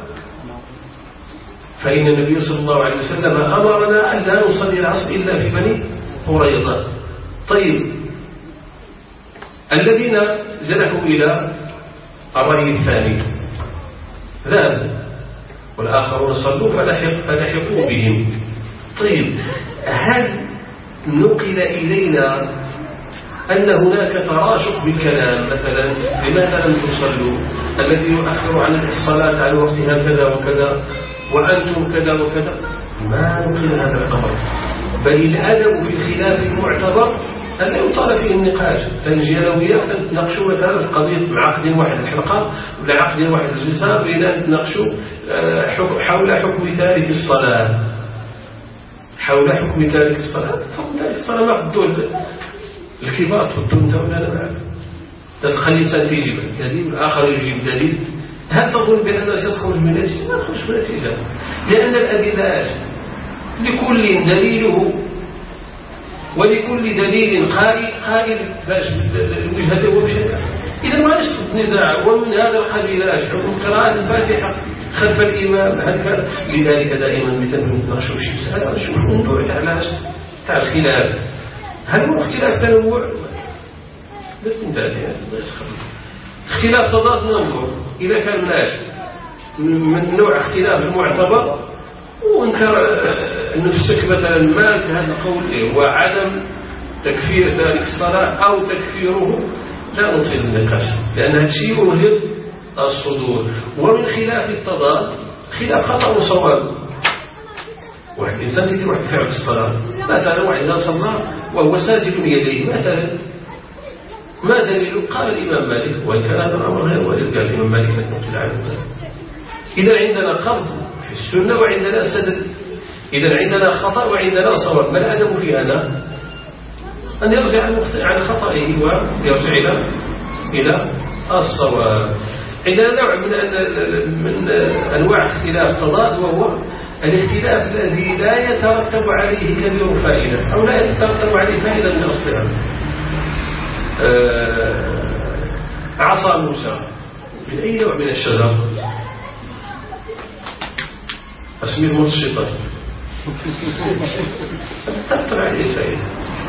فإن النبي صلى الله عليه وسلم أمرنا أن لا نصلي العصر إلا في بني قريظة طيب الذين جنحوا إلى الرأي الثاني ذهب والآخرون صلوا فلحق فلحقوا بهم طيب هل نقل إلينا أن هناك تراشق بالكلام مثلا لماذا لم تصلوا الذي يؤخر عن الصلاة عن وقتها كذا وكذا وأنتم كذا وكذا ما نقل هذا الأمر بل الأدب في الخلاف المعتبر أن لا يطال فيه النقاش تنجيلوية تناقشوا مثلا في قضية عقد واحد الحلقة ولا عقد واحد الجلسة بين تناقشوا حول حكم تارك الصلاة حول حكم تارك الصلاة حكم تارك الصلاة ما خدوا الكبار تخدوا انت ولا لا معك تخلي الإنسان تيجيب دليل والآخر يجيب دليل هل تظن بأنه سيخرج من نتيجة؟ ما تخرج من نتيجة لأن الأدلة لكل دليله ولكل دليل قائل قائل باش الوجهة هو مش إذا ما نشوف نزاع ومن هذا القبيل حكم قراءة الفاتحة خلف الإمام هل لذلك دائما مثل نشوف شيء مسألة نشوف موضوع تاع تاع الخلاف هل هو اختلاف تنوع؟ درت نتاع اختلاف تضاد ننظر إذا كان ماشي من نوع اختلاف المعتبر ونكر نفسك مثلا مالك، هذا قول إيه؟ وعدم تكفير تارك الصلاة أو تكفيره لا نطيل النقاش، لأن هذا الشيء يظهر الصدور. ومن خلاف التضاد خلاف خطأ وصواب. واحد الإنسان تدير واحد فعل في الصلاة مثلا، واحد إذا صلى وهو ساجد يديه مثلا، ما دليل؟ قال الإمام مالك، وإن كان هذا الأمر غير واجب، قال الإمام مالك لن نقل عنه. إذا عندنا قرض في السنة وعندنا سدد، إذا عندنا خطأ وعندنا صواب، ما الأدب في هذا؟ أن يرجع عن خطئه ويرجع إلى إلى الصواب. عندنا نوع من من أنواع اختلاف تضاد، وهو الاختلاف الذي لا يترتب عليه كبير فائدة أو لا يترتب عليه فائدة من أصلها. عصا موسى من أي نوع من الشجر؟ أسميه مرشطة، ترتب عليه فائدة.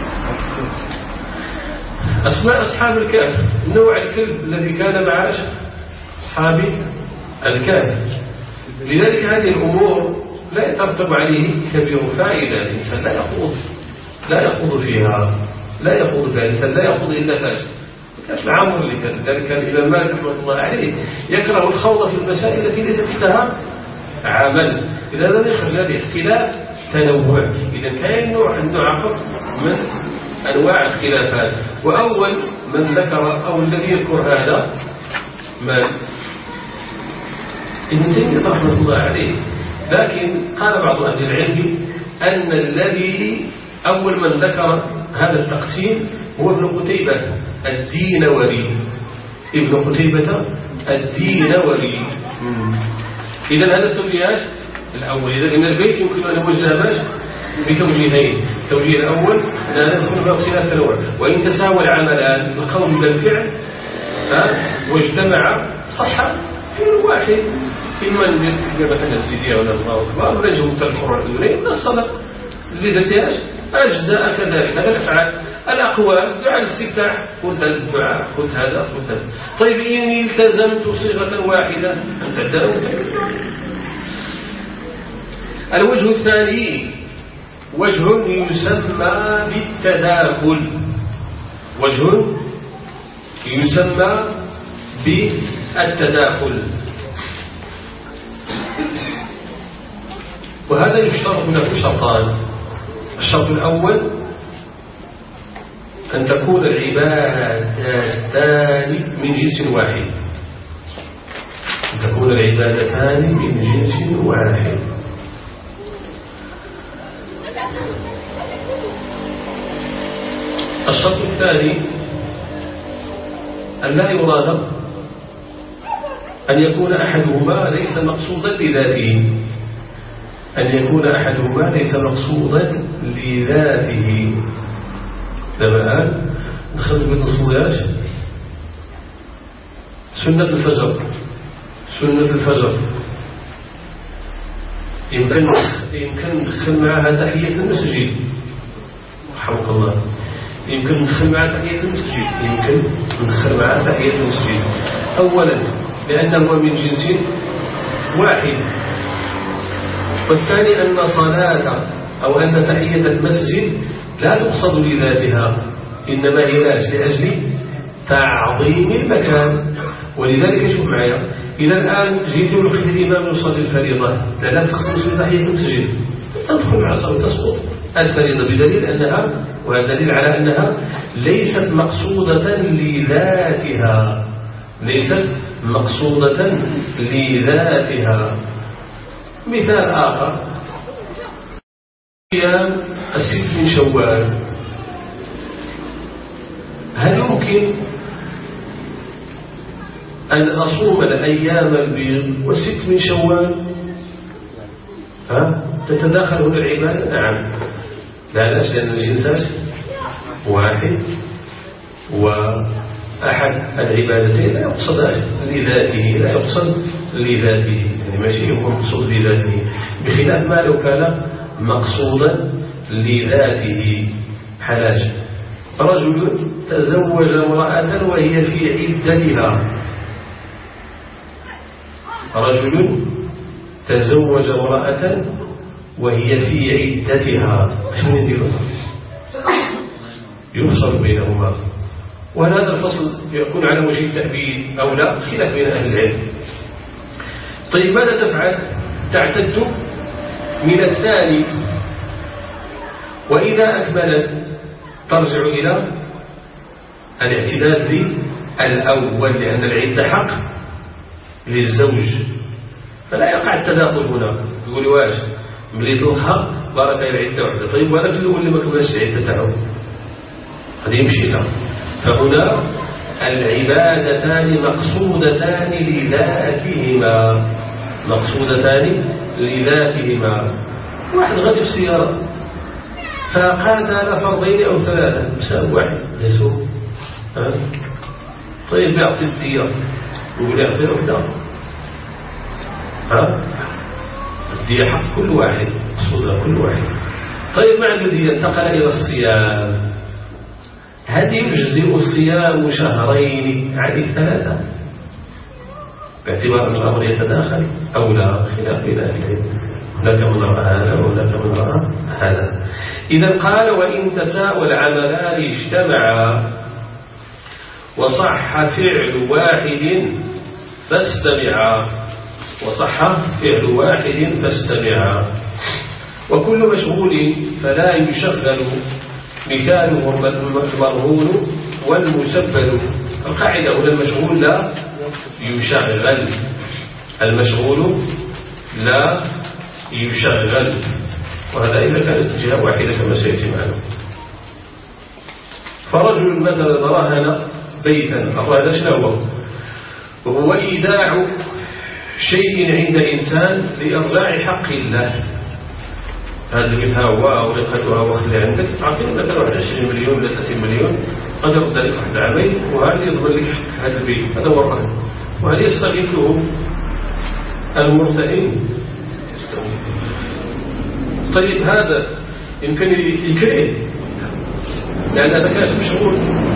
أسماء أصحاب الكهف، نوع الكلب الذي كان مع أصحاب الكهف. لذلك هذه الأمور لا يترتب عليه كبير فائدة، الإنسان لا يخوض لا يخوض فيها لا يخوض فيها الإنسان لا يخوض إلا فاجر. كيف العمر اللي كان ذلك كان الإمام مالك رحمه الله عليه يكره الخوض في المسائل التي ليس تحتها عمل. إذا لم يخرج هذه اختلاف تنوع، إذا كان نوع نوع فقط من أنواع اختلافات. وأول من ذكر أو الذي يذكر هذا من ابن تيمية رحمه الله عليه، لكن قال بعض أهل العلم أن الذي أول من ذكر هذا التقسيم هو ابن قتيبة الدينوري. ابن قتيبة الدينوري. إذا هذا التوجيهات الأول، إذا إن البيت يمكن أن يوجه بتوجيهين. التوجيه الأول لا ندخل في اختلاف التنوع، وإن تساوى العملان القول بالفعل واجتمع صح في الواحد، إما أن يتبع مثلا السجية ولا الله أكبر ولا يجب القرآن الأولين ولا الصلاة اللي ذاتياش أجزاء كذلك. هذا الأفعال. الأقوال دعاء الاستفتاح، قلت هذا الدعاء، قلت هذا، قلت هذا. طيب إني التزمت صيغة واحدة أن تبدأ وتكمل. الوجه الثاني وجه يسمى بالتداخل، وجه يسمى بالتداخل، وهذا يشترط له شرطان. الشرط الأول أن تكون العبادتان من جنس واحد، أن تكون العبادتان من جنس واحد. الشرط الثاني أن لا يراد أن يكون أحدهما ليس مقصودا لذاته، أن يكون أحدهما ليس مقصودا لذاته. لما دخل بين الصلاة سنة الفجر، سنة الفجر يمكن يمكن ندخل معها تحية المسجد، رحمك الله، يمكن ندخل معها تحية المسجد، يمكن ندخل معها تحية المسجد. أولا لأنه من جنس واحد، والثاني أن صلاة أو أن تحية المسجد لا تقصد لذاتها، إنما هي لأجل تعظيم المكان. ولذلك شوف معايا، إذا الآن جيت ولقيت الإمام يصلي الفريضة، لا لا تخصص تحية المسجد، تدخل مع صلاة تسقط الفريضة، بدليل أنها، والدليل على أنها ليست مقصودة لذاتها، ليست مقصودة لذاتها. مثال آخر، أيام الست من شوال، هل يمكن أن أصوم الأيام البيض والست من شوال؟ ها؟ تتداخل هنا العبادة؟ نعم، لا لا، لأن الجنسات واحد، وأحد العبادتين لا يقصد لذاته، لا يقصد لذاته، يعني ماشي يكون مقصود لذاته، بخلاف ما لو كان مقصودا لذاته. حلاج رجل تزوج امرأة وهي في عدتها، رجل تزوج امرأة وهي في عدتها شنو يديرون؟ يفصل بينهما. وهل هذا الفصل يكون على وجه التأبيد أو لا؟ خلاف بين أهل العلم. طيب ماذا تفعل؟ تعتد من الثاني، وإذا أكملت ترجع إلى الاعتداد الأول، لأن العدة حق للزوج، فلا يقع التداخل هنا. يقول واش ملي تلقى بارك العدة وحده، طيب وهذاك الأول اللي ما كملش العدة تاعو قد يمشي له. فهنا العبادتان مقصودتان لذاتهما، مقصودتان لذاتهما. واحد غادي في السيارة فقاتل فرضين أو ثلاثة بسبب واحد ليسوا أه؟ طيب يعطي الدية يقول يعطي وحده، ها الدية حق كل واحد، مقصودها كل واحد. طيب ما عنده دية انتقل إلى الصيام، هل يجزئ الصيام شهرين عن الثلاثة باعتبار أن الأمر يتداخل أو لا؟ خلاف بين أهل العلم، هناك من رأى هذا وهناك من رأى هذا. إذا قال وإن تساوى العملان اجتمعا وصح فعل واحد فاستمعا، وصح فعل واحد فاستمعا. وكل مشغول فلا يشغل مثاله المرهون والمسبل. القاعدة هنا المشغول لا يشغل، المشغول لا يشغل، وهذا إذا كانت الجهة واحدة كما سيأتي معنا. فرجل مثلا رهن بيتا، الرهن شنو هو؟ وهو إيداع شيء عند إنسان لإرجاع حق الله. هذا البيت ها هو أو لقيتها واخذ عندك، تعطيني مثلا واحد عشرين مليون ولا ثلاثين مليون، قد يرد عليك واحد العامين وهذا يضمن لك حق هذا البيت، هذا هو الرهن. وهذا يستغله المرتئن. طيب هذا يمكن يكره لأن هذا كاس مشغول.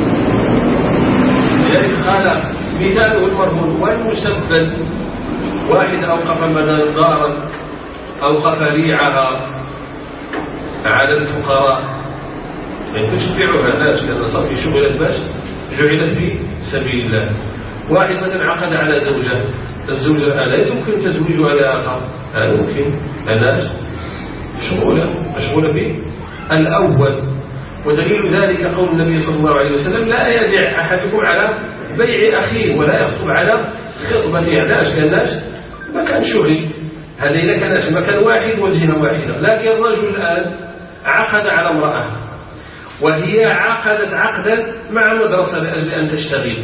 يعني قال مثاله المرهون والمسبل، واحد أوقف مثلا دارا أوقف ريعها على الفقراء، ما يمكنش تبيعوها الناس لأن صافي شغلت باش جعلت في سبيل الله. واحد مثلا عقد على زوجة، الزوجة لا يمكن تزويجها لآخر، لا يمكن، الناس مشغولة مشغولة به الأول. ودليل ذلك قول النبي صلى الله عليه وسلم لا يبيع أحدكم على بيع أخيه ولا يخطب على خطبته. علاش؟ لأناش مكان شغلي، هذا إذا كانت مكان واحد والجهة واحدة. لكن الرجل الآن عقد على امرأة وهي عقدت عقدا مع مدرسة لأجل أن تشتغل،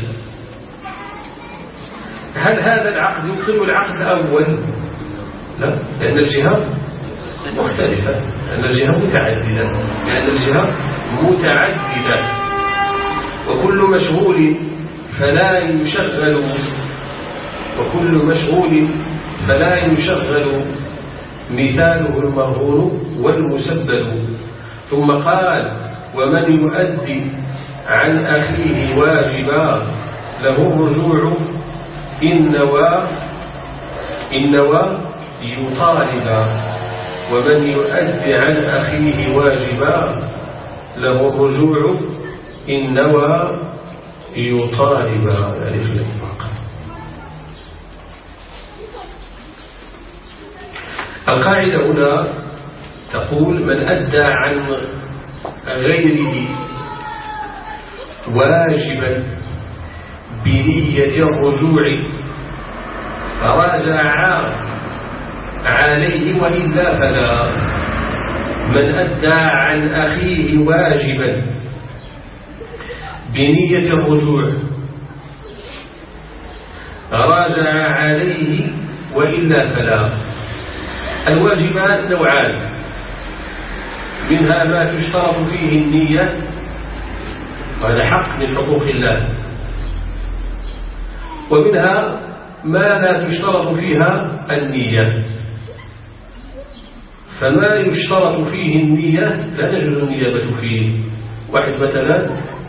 هل هذا العقد يبطل العقد الأول؟ لا، لأن الجهة مختلفة، لأن الجهة متعددة، لأن الجهة متعددة. وكل مشغول فلا يشغل وكل مشغول فلا يشغل مثاله المرهون والمسبل. ثم قال ومن يؤدي عن أخيه واجبا له الرجوع إن نوى إن نوى يطالبا. ومن يؤدي عن أخيه واجبا له الرجوع إن نوى يطالبا، يعني في الإطلاق. القاعدة هنا تقول من أدى عن غيره واجبا بنية الرجوع راجع عليه وإلا فلا. من أدى عن أخيه واجبا بنية الرجوع راجع عليه وإلا فلا. الواجبات نوعان، منها ما تشترط فيه النية وهذا حق من حقوق الله، ومنها ما لا تشترط فيها النية. فما يشترط فيه النية لا تجوز النيابة فيه. واحد مثلا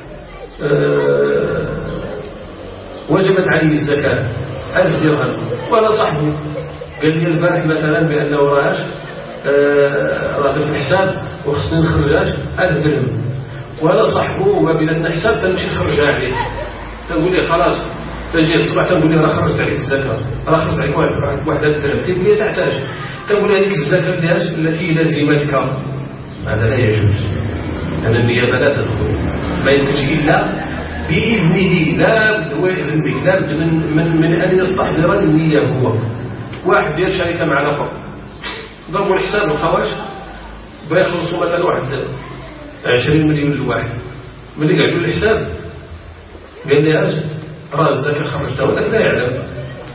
وجبت عليه الزكاة ألف درهم ولا صاحبه قال لي البارح مثلا بأنه راش راه في الحساب وخصني نخرجاش ألف درهم، ولا صاحبه ما بين لنا حساب تنمشي نخرجها عليه، تقول لي خلاص تجي الصباح تقول لي راه خرجت عليك الزكاة، راه خرجت عليك واحد الدرهم، تقول لي تحتاج، تقول لي هذيك الزكاة ديالك التي لازمتك، هذا لا يجوز، أن النيابة لا تدخل، ما يمكنش إلا بإذنه، لا بد هو يأذن بك، لا بد من, من, من أن يستحضر النية هو. واحد ديال شركة مع الآخر ضربوا الحساب الخواش بيخلصوا مثلا واحد عشرين مليون لواحد، ملي قعدوا الحساب قال لي اش راه الزكاة خرجتها ولكن لا يعلم،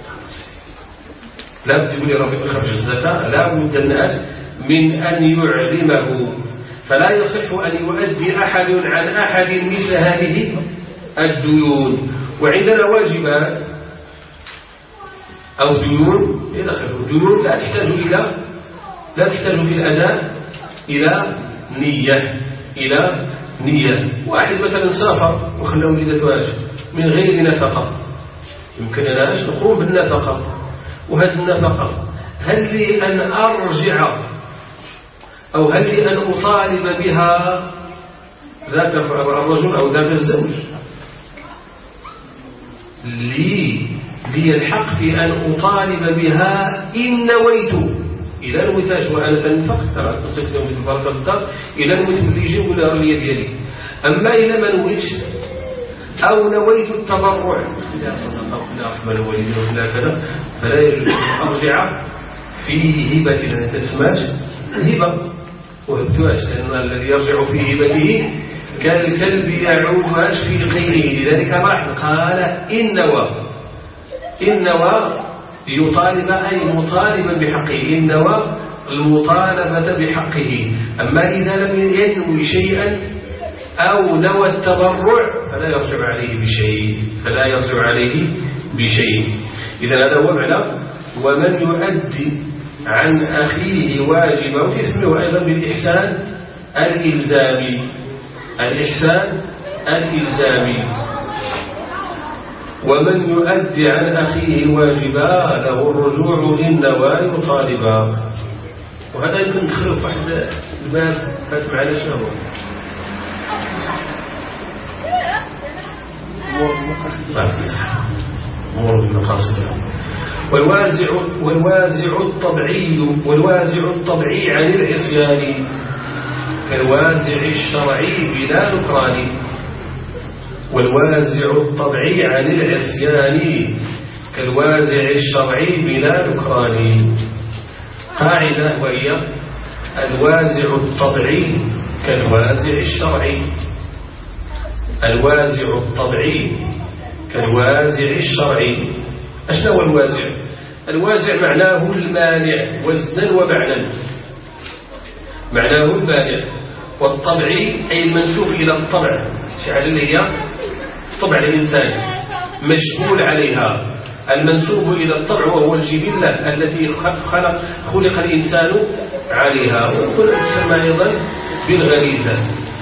لا بد يقول لي راه خرج الزكاة، لا بد الناس من أن يعلمه، فلا يصح أن يؤدي أحد عن أحد مثل هذه الديون. وعندنا واجبات أو ديون إلى آخره، ديون لا تحتاج إلى لا تحتاج في الأداء إلى نية إلى نية. واحد مثلا سافر وخلى وليدته من غير نفقة، يمكن أناش نقوم بالنفقة، وهذه النفقة هل لي أن أرجع أو هل لي أن أطالب بها ذاك الرجل أو ذاك الزوج؟ لي لي الحق في أن أطالب بها إن نويت، إذا نويتاش وأنا تنفق ترى نصيفت يوم مثل بركة الدار، إذا نويت اللي يجي ولا رلية ديالي. أما إذا ما نويتش أو نويت التبرع إذا صدق ولا أحمل والدي ولا كذا، فلا يجوز أن أرجع في هبة أن تسماش هبة وهبتواش، لأن الذي يرجع في هبته كالكلب يعود في غيره. لذلك راح قال إن نوى إن نوى يطالب أي مطالبا بحقه، إن نوى المطالبة بحقه. أما إذا لم ينوي شيئا أو نوى التبرع فلا يرجع عليه بشيء فلا يرجع عليه بشيء. إذا هذا هو معنى ومن يؤدي عن أخيه واجبا، وتسميه أيضا بالإحسان الإلزامي، الإحسان الإلزامي. ومن يؤدي عن أخيه واجبا له الرجوع إن نوى يطالبا. وهذا يمكن ندخله في واحد الباب فات معنا شنو هو أمور بالمقاصد. والوازع والوازع الطبيعي والوازع الطبيعي عن العصيان كالوازع الشرعي بلا نكران. والوازع الطبيعي عن العصيان كالوازع الشرعي بلا نكران. قاعدة وهي الوازع الطبيعي كالوازع الشرعي. الوازع الطبيعي كالوازع الشرعي. أشنو هو الوازع؟ الوازع معناه المانع وزنا ومعنى، معناه المانع. والطبيعي أي المنسوب إلى الطبع، شي حاجة اللي هي طبع الإنسان مشغول عليها، المنسوب إلى الطبع وهو الجبلة التي خلق خلق الإنسان عليها، ويكون تسمى أيضا بالغريزة.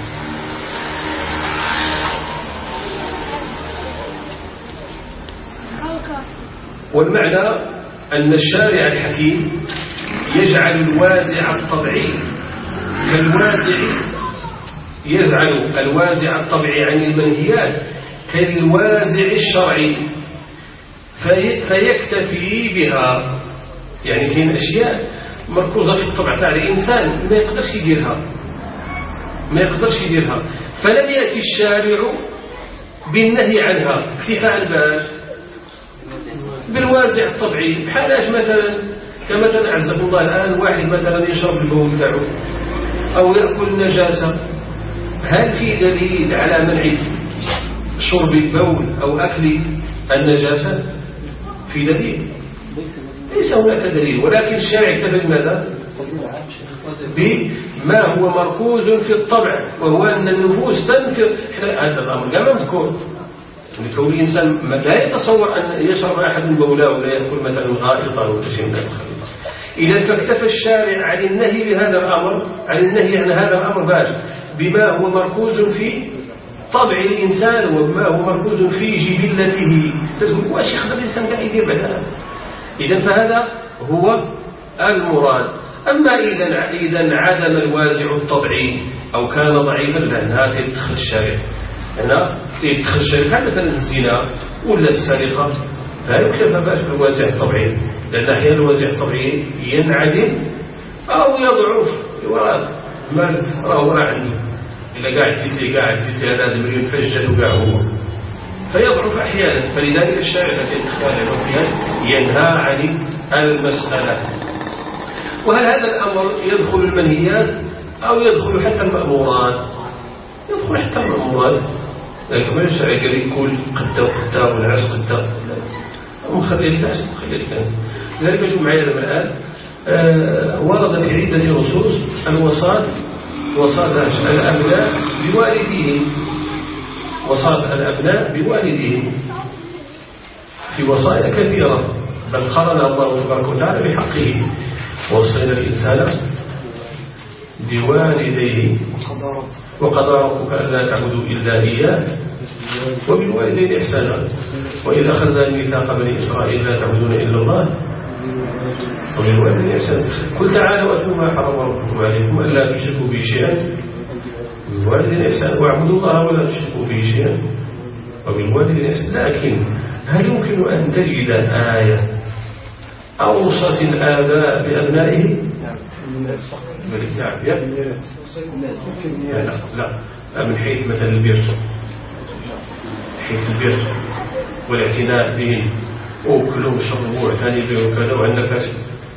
والمعنى أن الشارع الحكيم يجعل الوازع الطبيعي كالوازع يجعل الوازع الطبيعي عن المنهيات كالوازع الشرعي في فيكتفي بها. يعني كاين أشياء مركوزة في الطبع تاع الإنسان ما يقدرش يديرها ما يقدرش يديرها فلم يأتي الشارع بالنهي عنها اكتفاء باش بالوازع الطبيعي. بحالاش مثلا كمثلا أعزكم الله الآن واحد مثلا يشرب البول تاعو أو يأكل النجاسة، هل في دليل على منع شرب البول أو أكل النجاسة؟ في دليل؟ ليس هناك دليل، ولكن الشارع اكتفى بماذا؟ بما هو مركوز في الطبع، وهو أن النفوس تنفر. هذا الأمر كما مذكور لكون الإنسان لا يتصور أن يشرب أحد من بولاه ولا يأكل مثلا غائطا أو شيء من هذا. إذا فاكتفى الشارع عن النهي بهذا الأمر عن النهي عن هذا الأمر باش بما هو مركوز في طبع الإنسان وبما هو مركوز في جبلته. تقول واش يخدم الإنسان قاعد يدير بعد هذا؟ إذا فهذا هو المراد. أما إذا إذا عدم الوازع الطبيعي أو كان ضعيفا لأنها تدخل الشارع، هنا تدخل الشارع مثلا الزنا ولا السرقة لا يكلف باش بالوازع الطبيعي، لأن أحيانا الوازع الطبيعي ينعدم أو يضعف يوراد مال راه راه عنده إلا قاعد تتلي قاعد تتلي هذا المليون فجد وقاع هو فيضعف أحيانا. فلذلك الشارع الذي يدخل ينهى عن المسألة. وهل هذا الأمر يدخل المنهيات أو يدخل حتى المأمورات؟ يدخل حتى المأمورات، لكن ما الشرع قال يقول قدا وقدا والعرس قدا مخلي لك عشان مخلي لك. لذلك شوف معي لما الآن آه ورد في عدة نصوص الوصاة وصاة الأبناء بوالديهم، وصاة الأبناء بوالديهم في وصايا كثيرة، بل قرن الله تبارك وتعالى بحقه ووصينا الإنسان بوالديه وقضى ربك ألا تعبدوا إلا إياه وبالوالدين إحسانا وإذا أخذنا الميثاق بني إسرائيل لا تعبدون إلا الله وبالوالدين إحسانا. قل تعالوا واتلوا ما حرم ربكم عليكم ألا تشركوا به شيئا وبالوالدين إحسانا واعبدوا الله ولا تشركوا به شيئا وبالوالدين إحسانا. لكن هل يمكن أن تجد آية أوصت الآباء بأبنائهم؟ لا لا من حيث مثل البر، حيث البر والاعتناء بهم وكلهم يشربوا وعتاني به وكذا وعندنا كاتب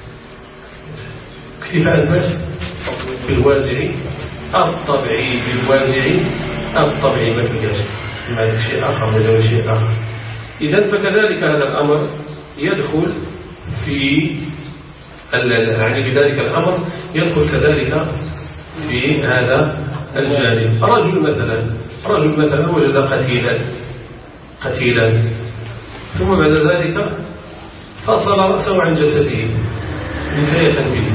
اكتفاء بس بالوازع الطبيعي، بالوازع الطبيعي ما تلقاش ما شيء آخر ولا شيء آخر. إذن فكذلك هذا الأمر يدخل في يعني بذلك الأمر يدخل كذلك في هذا الجانب. رجل مثلا رجل مثلا وجد قتيلا قتيلا ثم بعد ذلك فصل رأسه عن جسده نكاية به،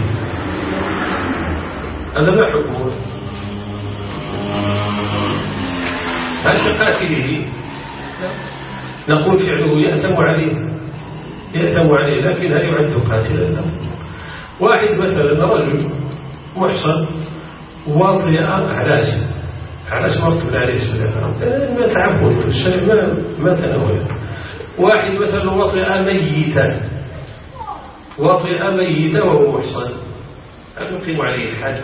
هذا ما حكمه؟ هل كقاتله؟ نقول فعله يأثم عليه يأثم عليه، لكن هل يعد قاتلا؟ لا. واحد مثلا رجل محصن واطئ علاش علاش مكتوب عليه السلام ما تعبون الشرع ما ما تناول. واحد مثلا وطئ ميتا وطئ ميتا وهو محصن، هل نقيم عليه الحد؟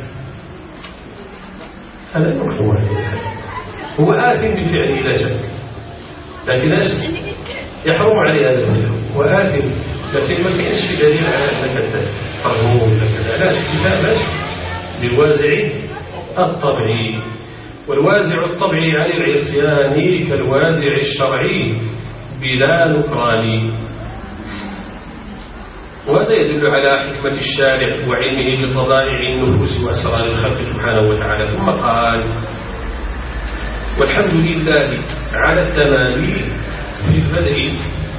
هذا نقيم عليه الحد، هو آثم بفعله لا شك، لكن لا شك يحرم عليه هذا الفعل وآثم، لكن ما كاينش في دليل على انك ترجمه ولا كذا. لا شك لا بالوازع الطبيعي، والوازع الطبيعي عن العصيان كالوازع الشرعي بلا نكران. وهذا يدل على حكمة الشارع وعلمه بطبائع النفوس وأسرار الخلق سبحانه وتعالى. ثم قال والحمد لله على التمام في البدء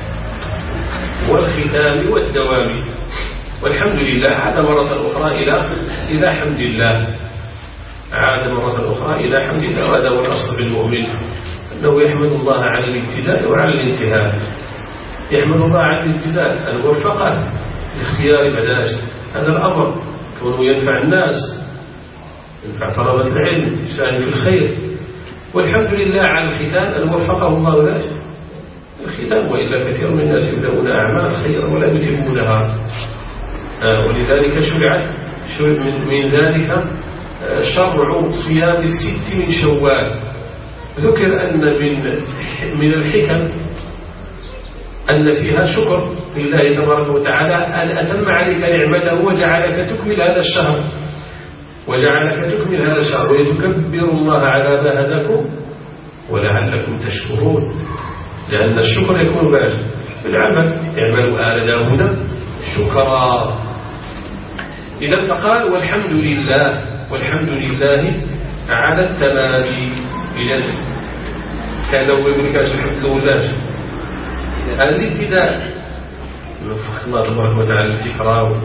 والختام والدوام. والحمد لله عاد مرة أخرى إلى إلى حمد الله، عاد مرة أخرى إلى حمد الله. وهذا هو الأصل في المؤمن أنه يحمد الله على الابتداء وعلى الانتهاء. يحمد الله على الابتداء أن وفقه لاختيار بداش هذا الأمر كونه ينفع الناس، ينفع طلبة العلم، يساهم في الخير. والحمد لله على الختام أن وفقه الله لا الختام، وإلا كثير من الناس يبدأون أعمال خيرا ولا يتمونها. آه ولذلك شرعت من, من ذلك آه شرع صيام الست من شوال. ذكر أن من من الحكم أن فيها شكر لله تبارك وتعالى أن أتم عليك نعمته وجعلك تكمل هذا الشهر وجعلك تكمل هذا الشهر ويتكبر الله على ما هداكم ولعلكم تشكرون، لأن الشكر يكون بعد بالعمل. اعملوا آل داود شكرا. إذا فقال والحمد لله والحمد لله على التمام. إذا كان لو يقول لك الحمد لله الابتداء وفق الله تبارك وتعالى الفكرة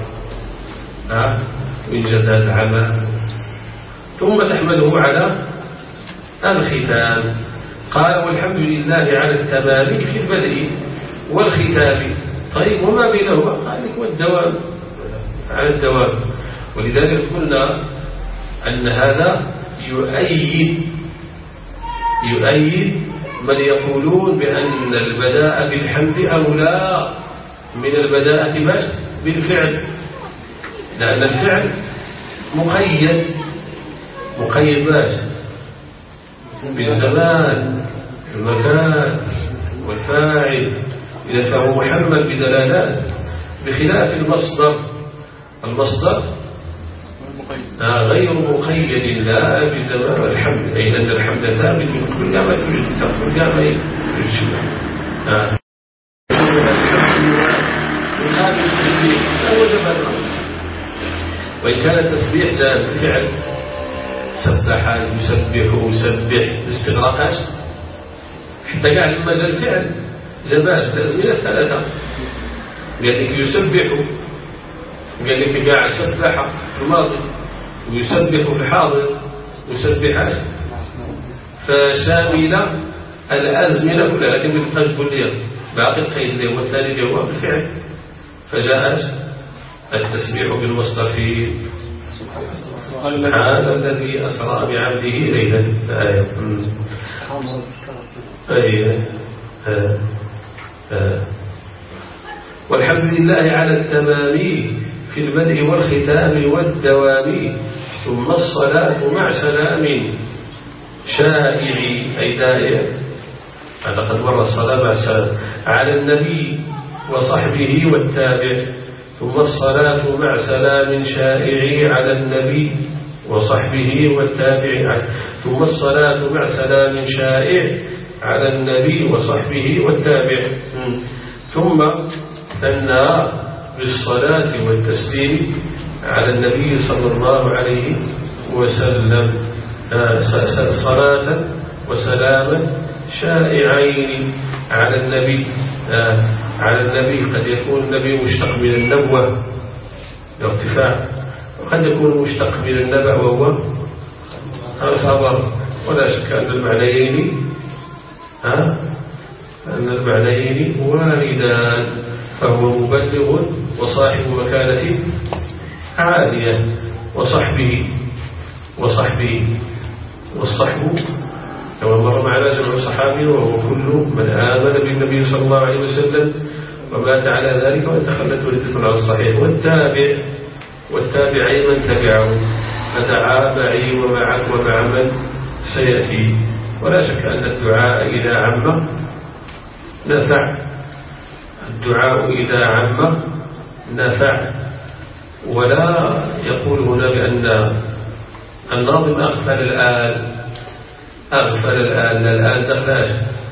وإنجاز هذا العمل، ثم تحمده على الختام. قال والحمد لله على التمام في البدء والختام. طيب وما بينهما؟ قال لك والدوام على الدوام. ولذلك قلنا أن هذا يؤيد يؤيد من يقولون بأن البداء بالحمد أولى من البداءة بالفعل، لأن الفعل مقيد مقيد باش بالزمان المكان والفاعل، إذا فهو محمل بدلالات، بخلاف المصدر المصدر غير مقيد لا بزمان الحمد، أي أن الحمد ثابت من كل ما توجد تقول ما يجب يقابل التسبيح هو جبل، وإن كان التسبيح زاد بالفعل سبح يسبح يسبح باستغراقات، حتى قاعد لما زاد الفعل زباش بالأزمنة الثلاثة، قال لك يسبح، قال لك قاعد سبح في الماضي ويسبح في الحاضر ويسبحات، فشاملة الأزمنة كلها، لكن ما تبقاش تقول لي باقي القيد اللي هو الثاني اللي هو بالفعل، فجاءت التسبيح بالمصدر في سبحان الذي أسرى بعبده ليلا الآية. أيه. آه. آه. والحمد لله على التمام في البدء والختام والدوام، ثم الصلاة مع سلام شائع أي دائع، هذا قد مر الصلاة مع السلام على النبي وصحبه والتابع، ثم الصلاة مع سلام شائع على النبي وصحبه والتابع، ثم الصلاة مع سلام شائع على النبي وصحبه والتابع، ثم ثنى بالصلاة والتسليم على النبي صلى الله عليه وسلم، صلاة وسلاما شائعين على النبي. على النبي قد يكون النبي مشتق من النبوة الارتفاع، وقد يكون مشتق من النبأ وهو الخبر، ولا شك أن المعنيين ها أن المعنيين واردان، فهو مبلغ وصاحب مكانة عالية، وصحبه وصحبه والصحب كما مر معنا جمع الصحابي، وهو كل من آمن بالنبي صلى الله عليه وسلم ومات على ذلك وإن تخلت ردة على الصحيح، والتابع والتابع أي من تبعه فدعا معي ومعك ومع من سيأتي. ولا شك أن الدعاء إذا عم نفع، الدعاء إذا عم نفع، ولا يقول هنا بأن الناظم أغفل الآن أغفل الآن الآن دخلاش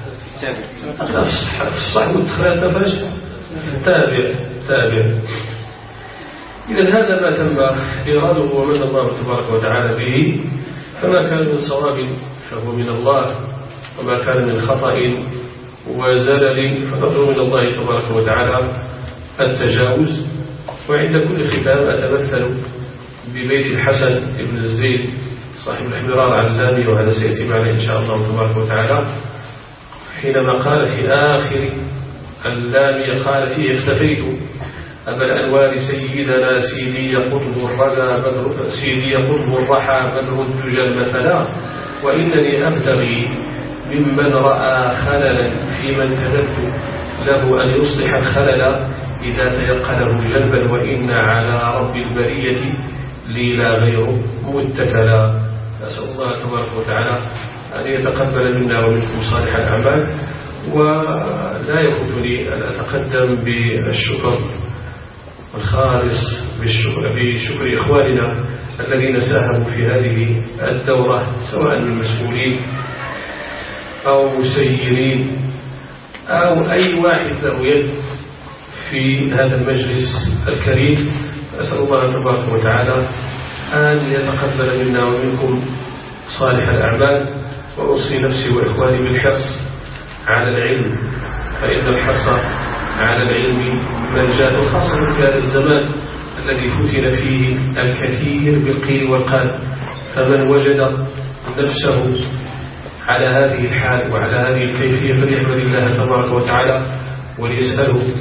في الصحب والدخلات تفاش تابع تابع. إذن هذا ما تم إراده ومن الله تبارك وتعالى به، فما كان من صواب فهو من الله، وما كان من خطأ وزلل فنرجو من الله تبارك وتعالى التجاوز. وعند كل ختام أتمثل ببيت الحسن بن الزيد صاحب الحمرار العلامي، وهذا سيأتي معنا إن شاء الله تبارك وتعالى، حينما قال في آخر اللام قال فيه اختفيت أبا الأنوار سيدنا سيدي قطب الرزا بدر سيدي قطب الرحى بدر الدجى المثلا، وإنني أبتغي ممن رأى خللا في من كتبت له أن يصلح الخلل إذا تيقنه جلبا، وإن على رب البرية لي لا غير متكلا. أسأل الله تبارك وتعالى أن يتقبل منا ومنكم صالح الأعمال. ولا يفوتني أن أتقدم بالشكر الخالص بالشكر, بشكر إخواننا الذين ساهموا في هذه الدورة، سواء من مسؤولين أو مسيرين أو أي واحد له يد في هذا المجلس الكريم. أسأل الله تبارك وتعالى أن يتقبل منا ومنكم صالح الأعمال. وأوصي نفسي وإخواني بالحرص على العلم، فإن الحرص على العلم منجاة، خاصة في هذا الزمان الذي فتن فيه الكثير بالقيل والقال. فمن وجد نفسه على هذه الحال وعلى هذه الكيفية فليحمد الله تبارك وتعالى وليسأله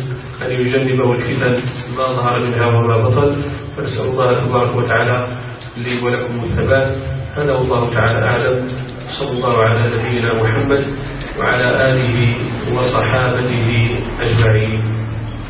أن يجنبه الفتن ما ظهر منها وما بطن. فنسأل الله تبارك وتعالى لي ولكم الثبات. هذا والله تعالى أعلم. صلى الله على نبينا محمد وعلى آله وصحابته أجمعين.